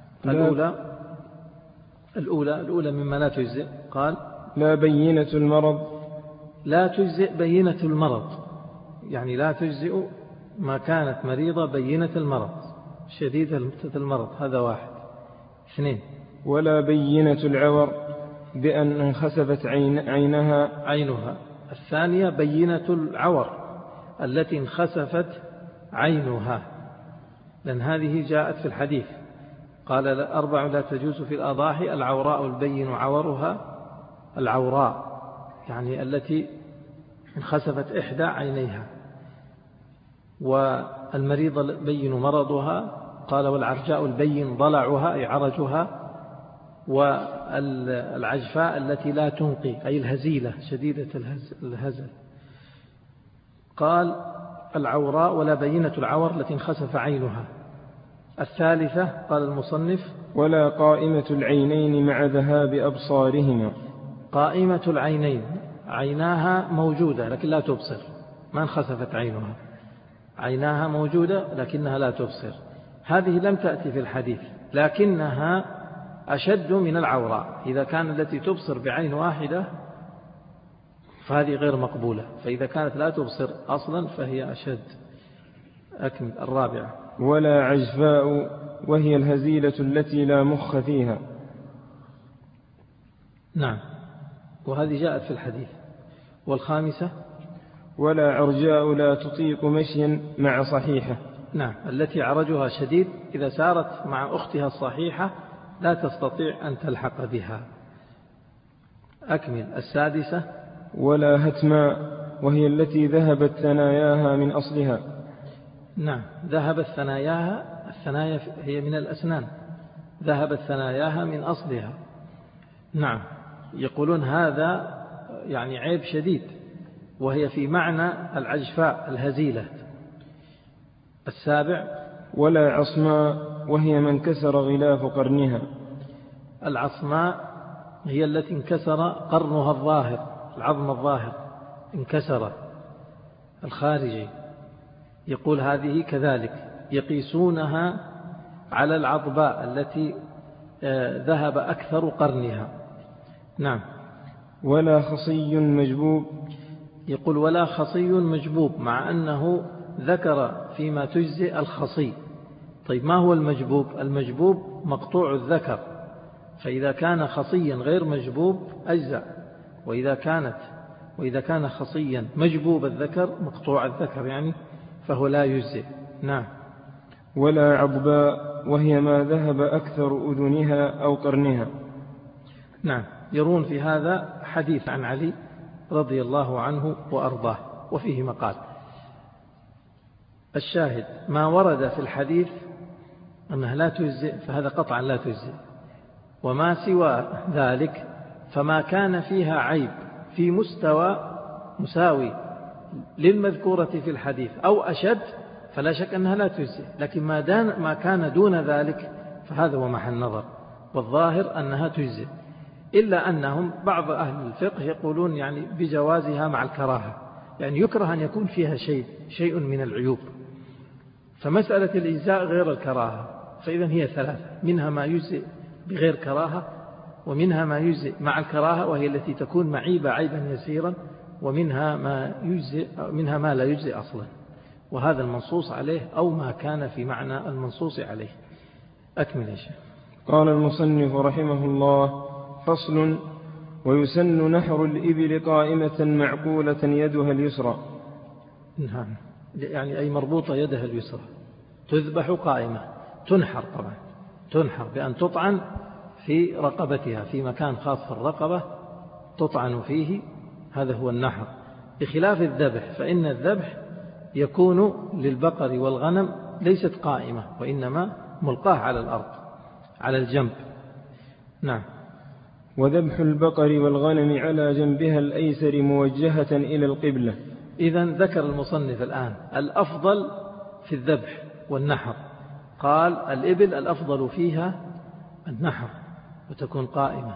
الأولى مما لا تجزئ، قال لا بينة المرض. لا تجزئ بينة المرض، يعني لا تجزئ ما كانت مريضة بينة المرض، شديدة المرض، هذا واحد. 2. ولا بينة العور بأن انخسفت عينها. الثانية بينة العور التي انخسفت عينها، لأن هذه جاءت في الحديث، قال 4 لا تجوز في الأضاحي: العوراء البين عورها، العوراء يعني التي انخسفت إحدى عينيها، والمريض البين مرضها، قال والعرجاء البين ضلعها أي عرجها، والعجفاء التي لا تنقي أي الهزيلة شديدة الهزل. قال العوراء ولا بينة العور التي انخسف عينها. الثالثة قال المصنف: ولا قائمة العينين مع ذهاب أبصارهما. قائمة العينين عيناها موجودة لكن لا تبصر، ما انخسفت عينها، عيناها موجودة لكنها لا تبصر. هذه لم تأتي في الحديث، لكنها أشد من العوراء. إذا كان التي تبصر بعين واحدة فهذه غير مقبولة، فإذا كانت لا تبصر أصلا فهي أشد. أكمل. 4. ولا عجفاء وهي الهزيلة التي لا مخ فيها. نعم، وهذه جاءت في الحديث. 5. ولا عرجاء لا تطيق مشيا مع صحيحة. نعم، التي عرجها شديد إذا سارت مع أختها الصحيحة لا تستطيع أن تلحق بها. أكمل. 6. ولا هتماء وهي التي ذهبت ثناياها من أصلها. نعم، ذهبت ثناياها، الثنايا هي من الأسنان، ذهبت ثناياها من أصلها. نعم، يقولون هذا يعني عيب شديد، وهي في معنى العجفاء الهزيلة. 7. ولا عصماء وهي من كسر غلاف قرنها. العصماء هي التي انكسر قرنها الظاهر، العظم الظاهر انكسر الخارجي. يقول هذه كذلك يقيسونها على العضباء التي ذهب أكثر قرنها. نعم. ولا خصي مجبوب. يقول ولا خصي مجبوب، مع أنه ذكر فيما تجزئ الخصي. طيب ما هو المجبوب؟ المجبوب مقطوع الذكر، فإذا كان خصيا غير مجبوب أجزأ، وإذا كان خصيا مجبوب الذكر مقطوع الذكر يعني فهو لا يجزئ. نعم. ولا عضباء وهي ما ذهب أكثر أذنها أو قرنها. نعم، يرون في هذا حديث عن علي رضي الله عنه وأرضاه وفيه مقال. الشاهد ما ورد في الحديث أنها لا تجزئ فهذا قطعا لا تجزئ، وما سوى ذلك فما كان فيها عيب في مستوى مساوي للمذكورة في الحديث أو أشد فلا شك أنها لا تجزئ، لكن ما كان دون ذلك فهذا هو محل نظر، والظاهر أنها تجزئ، إلا أنهم بعض أهل الفقه يقولون يعني بجوازها مع الكراهة، يعني يكره أن يكون فيها شيء من العيوب، فمسألة الإجزاء غير الكراهة، فإذا هي 3، منها ما يجزئ بغير كراهة، ومنها ما يجزئ مع الكراهة وهي التي تكون معيبة عيبا يسيرا، ومنها ما لا يجزئ أصلا، وهذا المنصوص عليه أو ما كان في معنى المنصوص عليه. أكمل يا شيخ. قال المصنف رحمه الله: فصل: ويسن نحر الإبل قائمة معقولة يدها اليسرى. نعم، يعني أي مربوطة يدها اليسرى، تذبح قائمة، تنحر طبعا، تنحر بأن تطعن في رقبتها، في مكان خاص في الرقبة تطعن فيه، هذا هو النحر، بخلاف الذبح، فإن الذبح يكون للبقر والغنم ليست قائمة، وإنما ملقاه على الأرض على الجنب. نعم. وذبح البقر والغنم على جنبها الأيسر موجهة إلى القبلة. إذن ذكر المصنف الآن الأفضل في الذبح والنحر، قال الإبل الأفضل فيها النحر وتكون قائمة،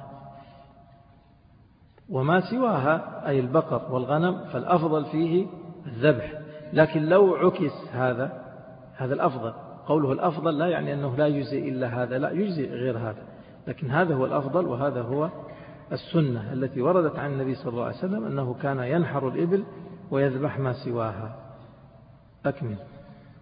وما سواها أي البقر والغنم فالأفضل فيه الذبح، لكن لو عكس هذا الأفضل، قوله الأفضل لا يعني أنه لا يجزي إلا هذا، لا يجزي غير هذا، لكن هذا هو الأفضل، وهذا هو السنة التي وردت عن النبي صلى الله عليه وسلم أنه كان ينحر الإبل ويذبح ما سواها. أكمل.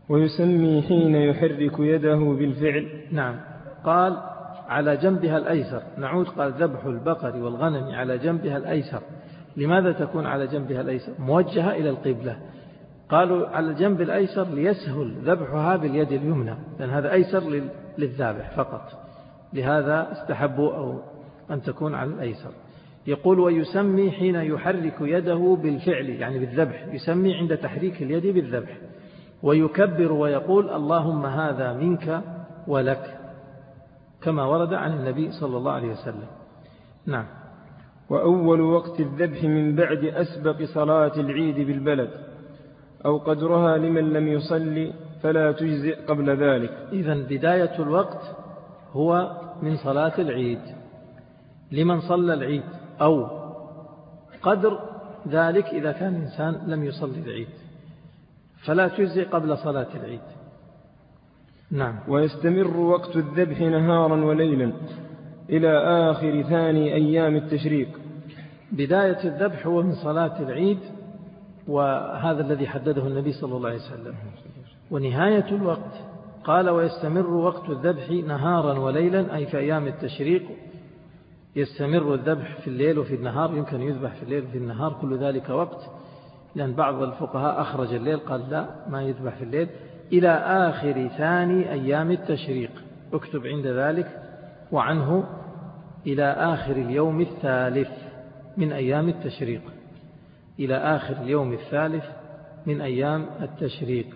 ويسمي حين يحرك يده بالفعل. نعم، قال على جنبها الأيسر. نعود قال ذبح البقر والغنم على جنبها الأيسر. لماذا تكون على جنبها الأيسر؟ موجهة إلى القبلة. قالوا على الجنب الأيسر ليسهل ذبحها باليد اليمنى، لأن هذا أيسر للذابح فقط، لهذا استحبوا أو أن تكون على الأيسر. يقول ويسمي حين يحرك يده بالفعل، يعني بالذبح، يسمي عند تحريك اليد بالذبح. ويكبر ويقول اللهم هذا منك ولك، كما ورد عن النبي صلى الله عليه وسلم. نعم. وأول وقت الذبح من بعد أسبق صلاة العيد بالبلد أو قدرها لمن لم يصلي فلا تجزئ قبل ذلك. إذن بداية الوقت هو من صلاة العيد لمن صلى العيد، أو قدر ذلك إذا كان الإنسان لم يصلي العيد، فلا تجزئ قبل صلاة العيد. نعم. ويستمر وقت الذبح نهارا وليلا إلى آخر ثاني أيام التشريق. بداية الذبح هو من صلاة العيد، وهذا الذي حدده النبي صلى الله عليه وسلم. ونهاية الوقت قال ويستمر وقت الذبح نهارا وليلا، أي في أيام التشريق يستمر الذبح في الليل وفي النهار، يمكن يذبح في الليل وفي النهار، كل ذلك وقت، لأن بعض الفقهاء أخرج الليل، قال لا ما يذبح في الليل، إلى آخر ثاني أيام التشريق، اكتب عند ذلك، وعنه إلى آخر اليوم الثالث من أيام التشريق، إلى آخر اليوم الثالث من أيام التشريق.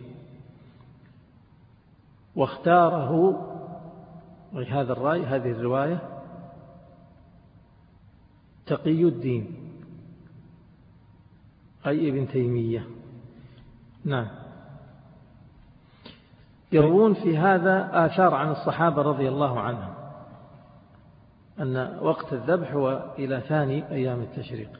واختاره هذا الرأي، هذه الرواية، تقي الدين أي ابن تيمية. نعم. يروون في هذا آثار عن الصحابة رضي الله عنهم أن وقت الذبح هو إلى ثاني أيام التشريق.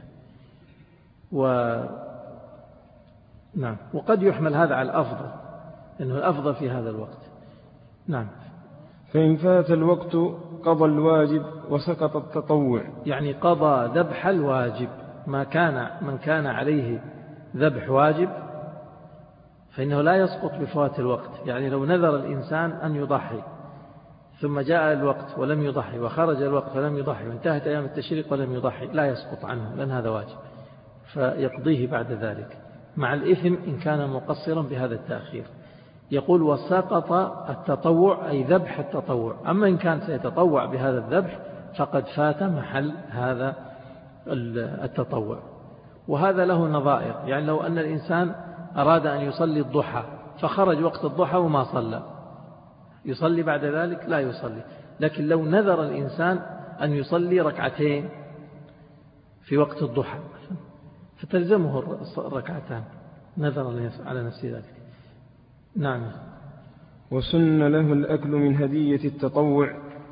نعم. وقد يحمل هذا على الأفضل، أنه الأفضل في هذا الوقت. نعم. فإن فات الوقت قضى الواجب وسقط التطوع، يعني قضى ذبح الواجب. من كان عليه ذبح واجب فإنه لا يسقط بفوات الوقت. يعني لو نذر الإنسان أن يضحي ثم جاء الوقت ولم يضحي، وخرج الوقت ولم يضحي، وانتهت أيام التشريق ولم يضحي، لا يسقط عنه، لأن هذا واجب، فيقضيه بعد ذلك مع الإثم إن كان مقصرا بهذا التأخير. يقول وسقط التطوع، أي ذبح التطوع. أما إن كان سيتطوع بهذا الذبح فقد فات محل هذا التطوع. وهذا له نظائر، يعني لو أن الإنسان أراد أن يصلي الضحى فخرج وقت الضحى وما صلى، يصلي بعد ذلك؟ لا يصلي. لكن لو نذر الإنسان أن يصلي ركعتين في وقت الضحى فتلزمه الركعتان، نذر على نفسه ذلك. نعم. وسن له الأكل من هدية التطوع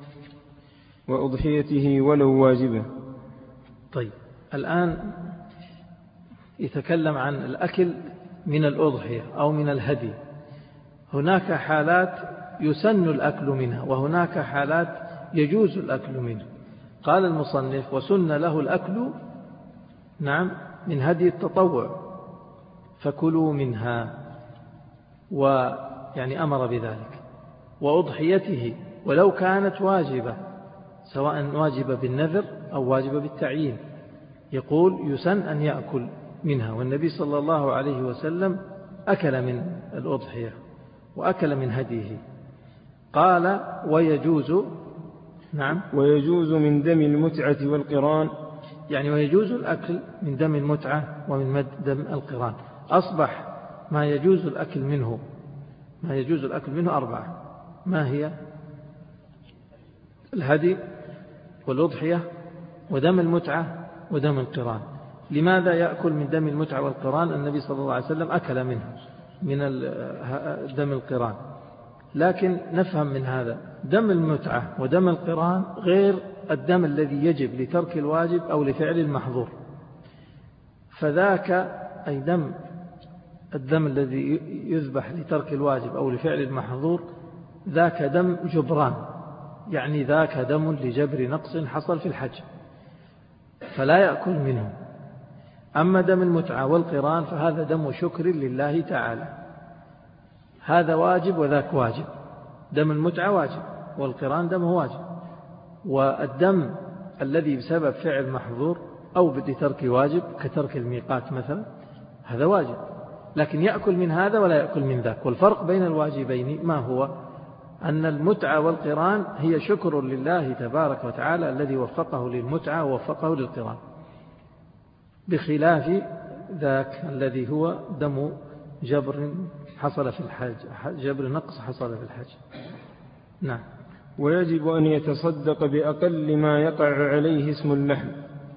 وأضحيته ولو واجبة. طيب، الآن يتكلم عن الأكل من الأضحية أو من الهدي. هناك حالات يسن الأكل منها، وهناك حالات يجوز الأكل منه. قال المصنف وسن له الأكل، نعم، من هدي التطوع فكلوا منها، ويعني أمر بذلك. وأضحيته ولو كانت واجبة، سواء واجبة بالنذر أو واجبة بالتعيين، يقول يسن أن يأكل منها. والنبي صلى الله عليه وسلم أكل من الأضحية وأكل من هديه. قال ويجوز، نعم، ويجوز من دم المتعة والقران، يعني ويجوز الأكل من دم المتعة ومن دم القران. أصبح ما يجوز الأكل منه 4. ما هي؟ الهدي والأضحية ودم المتعة ودم القران. لماذا يأكل من دم المتعة والقران؟ النبي صلى الله عليه وسلم أكل منه من دم القران. لكن نفهم من هذا دم المتعة ودم القران غير الدم الذي يجب لترك الواجب أو لفعل المحظور. فذاك أي الدم الذي يذبح لترك الواجب أو لفعل المحظور ذاك دم جبران، يعني ذاك دم لجبر نقص حصل في الحج، فلا يأكل منه. أما دم المتعة والقران فهذا دم شكر لله تعالى، هذا واجب وذاك واجب، دم المتعة واجب والقران دمه واجب، والدم الذي بسبب فعل محظور أو بترك واجب كترك الميقات مثلا هذا واجب، لكن يأكل من هذا ولا يأكل من ذاك. والفرق بين الواجبين ما هو؟ أن المتعة والقران هي شكر لله تبارك وتعالى الذي وفقه للمتعة ووفقه للقران، بخلاف ذاك الذي هو دم جبر حصل في الحج، جبر نقص حصل في الحج. نعم. ويجب أن يتصدق بأقل ما يقع عليه اسم اللحم.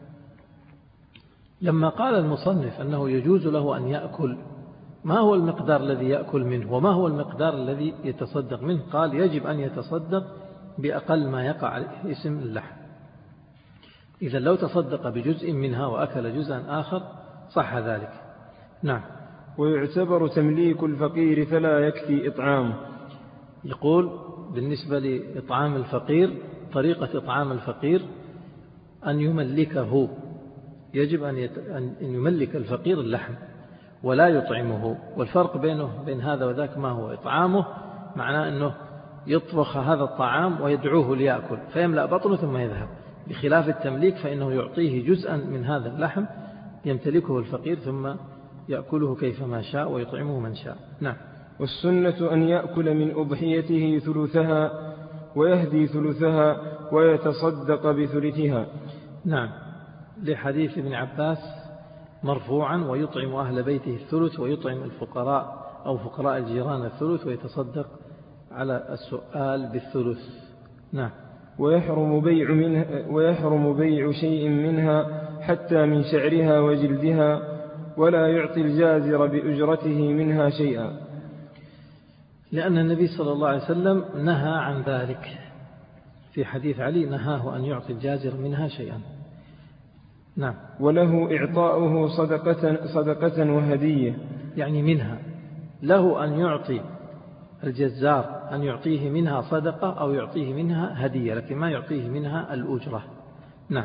لما قال المصنف أنه يجوز له أن يأكل، ما هو المقدار الذي يأكل منه وما هو المقدار الذي يتصدق منه؟ قال يجب أن يتصدق بأقل ما يقع عليه اسم اللحم. إذا لو تصدق بجزء منها وأكل جزءا آخر صح ذلك. نعم. ويعتبر تمليك الفقير فلا يكفي إطعامه. يقول بالنسبة لإطعام الفقير، طريقة إطعام الفقير أن يملكه، يجب أن يملك الفقير اللحم ولا يطعمه. والفرق بينه بين هذا وذاك ما هو؟ إطعامه معناه أنه يطبخ هذا الطعام ويدعوه ليأكل فيملأ بطنه ثم يذهب، بخلاف التمليك فإنه يعطيه جزءا من هذا اللحم يمتلكه الفقير ثم يأكله كيفما شاء ويطعمه من شاء. نعم. والسنة أن يأكل من أضحيته ثلثها ويهدي ثلثها ويتصدق بثلثها. نعم، لحديث ابن عباس مرفوعا: ويطعم أهل بيته الثلث ويطعم الفقراء أو فقراء الجيران الثلث ويتصدق على السؤال بالثلث. نعم. ويحرم بيع شيء منها حتى من شعرها وجلدها، ولا يعطي الجازر بأجرته منها شيئا، لأن النبي صلى الله عليه وسلم نهى عن ذلك. في حديث علي نهاه أن يعطي الجازر منها شيئا. نعم. وله إعطاؤه صدقة وهدية، يعني منها له أن يعطي الجزار، أن يعطيه منها صدقة أو يعطيه منها هدية، لكن ما يعطيه منها الأجرة. نعم.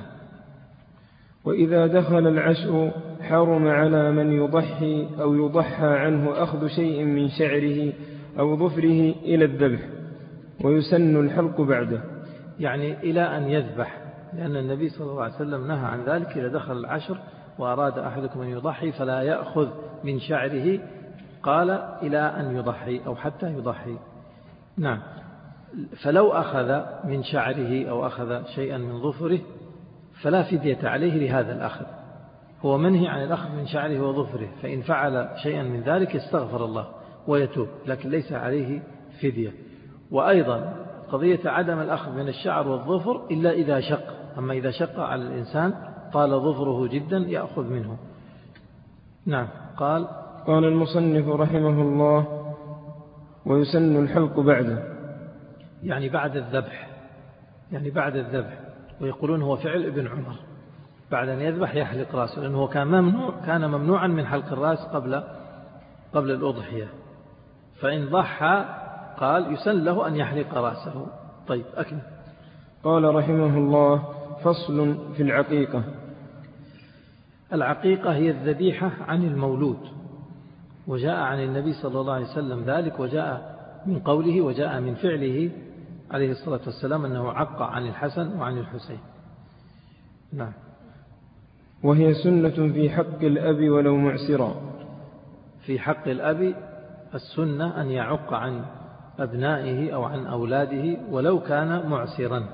وإذا دخل العشر حرم على من يضحي أو يضحى عنه أخذ شيء من شعره أو ظفره إلى الذبح، ويسن الحلق بعده، يعني إلى أن يذبح، لأن النبي صلى الله عليه وسلم نهى عن ذلك. إذا دخل العشر وأراد أحدكم أن يضحي فلا يأخذ من شعره، قال إلى أن يضحي أو حتى يضحي. نعم. فلو أخذ من شعره أو أخذ شيئا من ظفره فلا فدية عليه لهذا الأخذ، هو منهي عن الأخذ من شعره وظفره، فإن فعل شيئا من ذلك استغفر الله ويتوب، لكن ليس عليه فدية. وأيضا قضية عدم الأخذ من الشعر والظفر إلا إذا شق، أما إذا شق على الإنسان طال ظفره جدا يأخذ منه. نعم. قال المصنف رحمه الله: ويسن الحلق بعده، يعني بعد الذبح، ويقولون هو فعل ابن عمر، بعد أن يذبح يحلق رأسه، لأنه كان ممنوعا من حلق الرأس قبل الأضحية، فإن ضحى قال يسن له أن يحلق رأسه. طيب أكمل. قال رحمه الله: فصل في العقيقة. العقيقة هي الذبيحة عن المولود، وجاء عن النبي صلى الله عليه وسلم ذلك، وجاء من قوله وجاء من فعله عليه الصلاة والسلام أنه عق عن الحسن وعن الحسين. نعم. وهي سنة في حق الأب ولو معسرا. في حق الأب السنة أن يعق عن أبنائه أو عن أولاده ولو كان معسرا.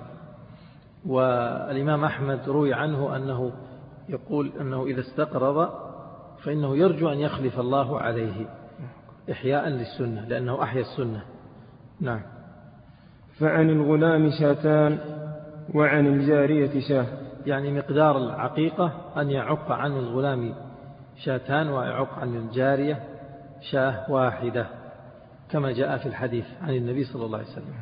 والإمام أحمد روي عنه أنه يقول أنه إذا استقرض فإنه يرجو أن يخلف الله عليه إحياء للسنة، لأنه أحيا السنة. نعم. فعن الغلام شاتان وعن الجارية شاه، يعني مقدار العقيقة أن يعق عن الغلام شاتان ويعق عن الجارية شاه واحدة، كما جاء في الحديث عن النبي صلى الله عليه وسلم.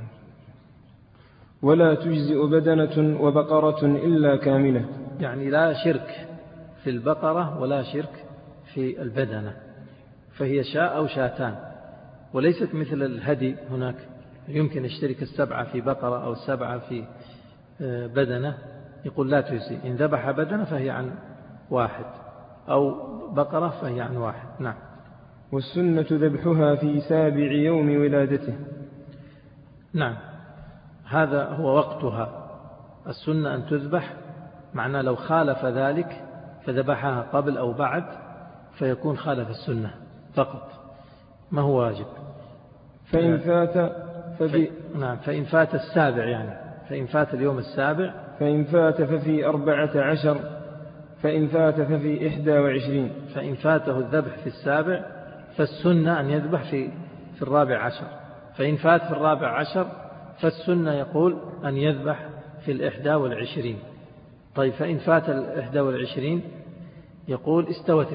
ولا تجزئ بدنة وبقرة إلا كاملة، يعني لا شرك في البقرة ولا شرك في البدنة، فهي شاء أو شاتان، وليست مثل الهدي. هناك يمكن يشترك 7 في بقرة أو 7 في بدنة، يقول لا تجزي، إن ذبح بدنة فهي عن 1 أو بقرة فهي عن 1. نعم. والسنة ذبحها في 7 يوم ولادته. نعم، هذا هو وقتها. السنة أن تذبح، معنى لو خالف ذلك فذبحها قبل أو بعد فيكون خالف السنة فقط، ما هو واجب. فإن فات نعم، فإن فات السابع، يعني فإن فات اليوم السابع، فإن فات ففي 14، فإن فات ففي 21. فإن فاته الذبح في السابع فالسنة أن يذبح في 14. فإن فات في 14 فالسنة يقول أن يذبح في 21. طيب، فإن فات 21 يقول استوت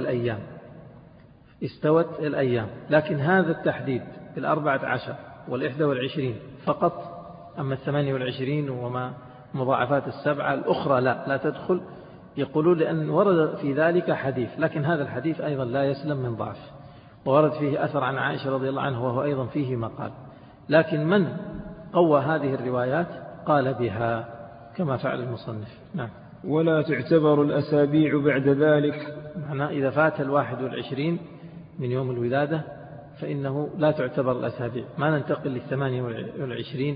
الأيام، لكن هذا التحديد في 14 وال21 فقط، أما 28 وما مضاعفات السبعة الأخرى لا تدخل. يقولون لأن ورد في ذلك حديث، لكن هذا الحديث أيضا لا يسلم من ضعف، وورد فيه أثر عن عائشة رضي الله عنها وهو أيضا فيه مقال، لكن من قوى هذه الروايات قال بها كما فعل المصنف. نعم. ولا تعتبر الأسابيع بعد ذلك، معنى إذا فات 21 من يوم الولادة فإنه لا تعتبر الأسابيع، ما ننتقل 28.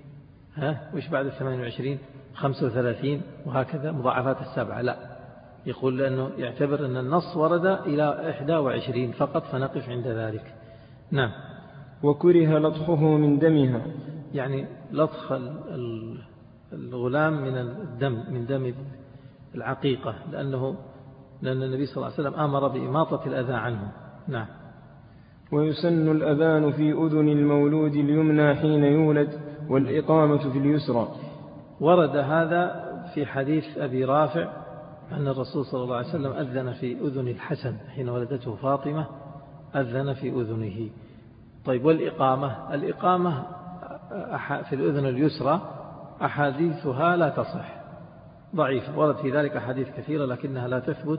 وش بعد 28؟ 35 وهكذا مضاعفات السبعة، لا، يقول لأنه يعتبر أن النص ورد إلى 21 فقط فنقف عند ذلك. نعم. وكره لطخه من دمها، يعني لطخ الغلام من الدم، من دم العقيقة، لأن النبي صلى الله عليه وسلم أمر بإماطة الأذى عنه. نعم. ويسن الأذان في أذن المولود اليمنى حين يولد، والإقامة في اليسرى. ورد هذا في حديث أبي رافع أن الرسول صلى الله عليه وسلم أذن في أذن الحسن حين ولدته فاطمة، أذن في أذنه. طيب، الإقامة في الأذن اليسرى أحاديثها لا تصح، ضعيفة، ورد في ذلك أحاديث كثيرة لكنها لا تثبت،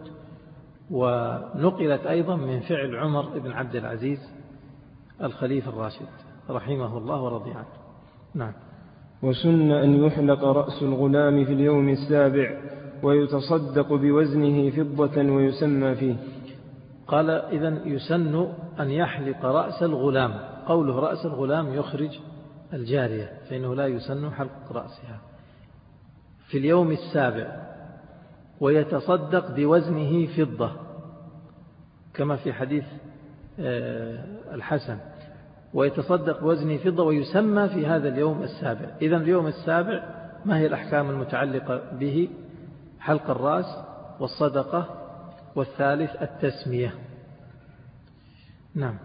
ونقلت أيضا من فعل عمر بن عبد العزيز الخليفة الراشد رحمه الله ورضي عنه. نعم. وسن أن يحلق رأس الغلام في اليوم السابع ويتصدق بوزنه فضة ويسمى فيه. قال إذن يسن أن يحلق رأس الغلام، قوله رأس الغلام يخرج الجارية، فإنه لا يسن حلق رأسها في اليوم السابع، ويتصدق بوزنه فضة كما في حديث الحسن، ويتصدق بوزنه فضة ويسمى في هذا اليوم السابع. إذن اليوم السابع ما هي الأحكام المتعلقة به؟ حلق الرأس والصدقة، والثالث التسمية. نعم.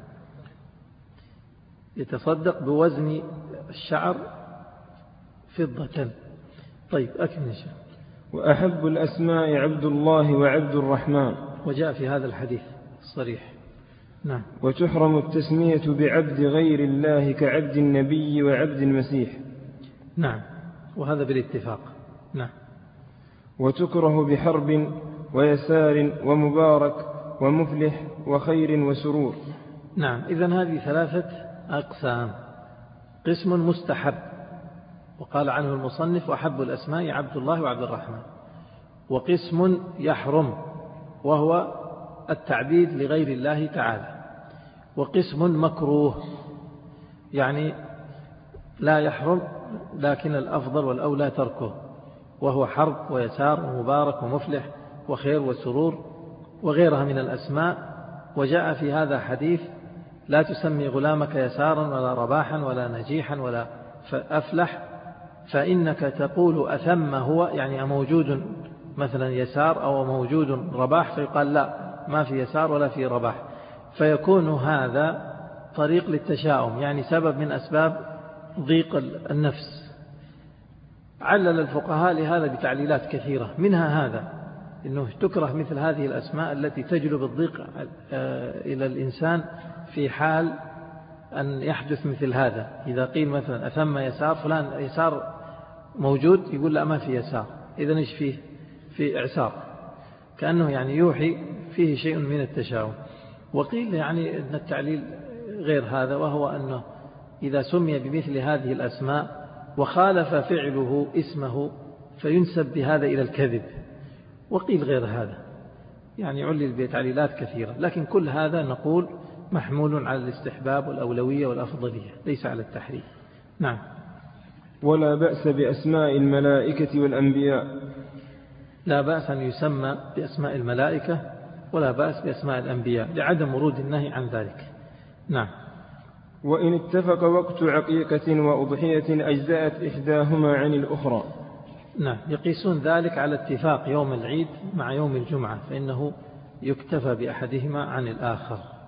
يتصدق بوزن الشعر فضة. طيب، أكمل شيء. وأحب الأسماء عبد الله وعبد الرحمن، وجاء في هذا الحديث الصريح. نعم. وتحرم التسمية بعبد غير الله كعبد النبي وعبد المسيح. نعم، وهذا بالاتفاق. نعم. وتكره بحرب ويسار ومبارك ومفلح وخير وسرور. نعم. إذن هذه 3 أقسام. قسم مستحب وقال عنه المصنف وأحب الأسماء عبد الله وعبد الرحمن، وقسم يحرم وهو التعبيد لغير الله تعالى، وقسم مكروه يعني لا يحرم لكن الأفضل والأولى تركه، وهو حرب ويسار ومبارك ومفلح وخير وسرور وغيرها من الأسماء. وجاء في هذا حديث لا تسمي غلامك يسارا ولا رباحا ولا نجيحا ولا أفلح، فإنك تقول أثم هو، يعني موجود مثلا يسار أو موجود رباح، فيقال لا، ما في يسار ولا في رباح، فيكون هذا طريق للتشاؤم، يعني سبب من أسباب ضيق النفس. علل الفقهاء لهذا بتعليلات كثيرة، منها هذا إنه تكره مثل هذه الأسماء التي تجلب الضيق إلى الإنسان في حال أن يحدث مثل هذا. إذا قيل مثلا أثم يسار، فلان يسار موجود، يقول لا، ما في يسار، إذن إيش فيه؟ في إعسار، كأنه يعني يوحي فيه شيء من التشاؤم. وقيل يعني أن التعليل غير هذا، وهو أنه إذا سمي بمثل هذه الأسماء وخالف فعله اسمه فينسب بهذا إلى الكذب. وقيل غير هذا، يعني علل بتعليلات كثيرة، لكن كل هذا نقول محمول على الاستحباب والأولوية والأفضلية ليس على التحريم. نعم. ولا بأس بأسماء الملائكة والأنبياء. لا بأس أن يسمى بأسماء الملائكة ولا بأس بأسماء الأنبياء لعدم ورود النهي عن ذلك. نعم. وإن اتفق وقت عقيقة وأضحية أجزأت إحداهما عن الأخرى. نعم، يقيسون ذلك على اتفاق يوم العيد مع يوم الجمعة، فإنه يكتفى بأحدهما عن الآخر.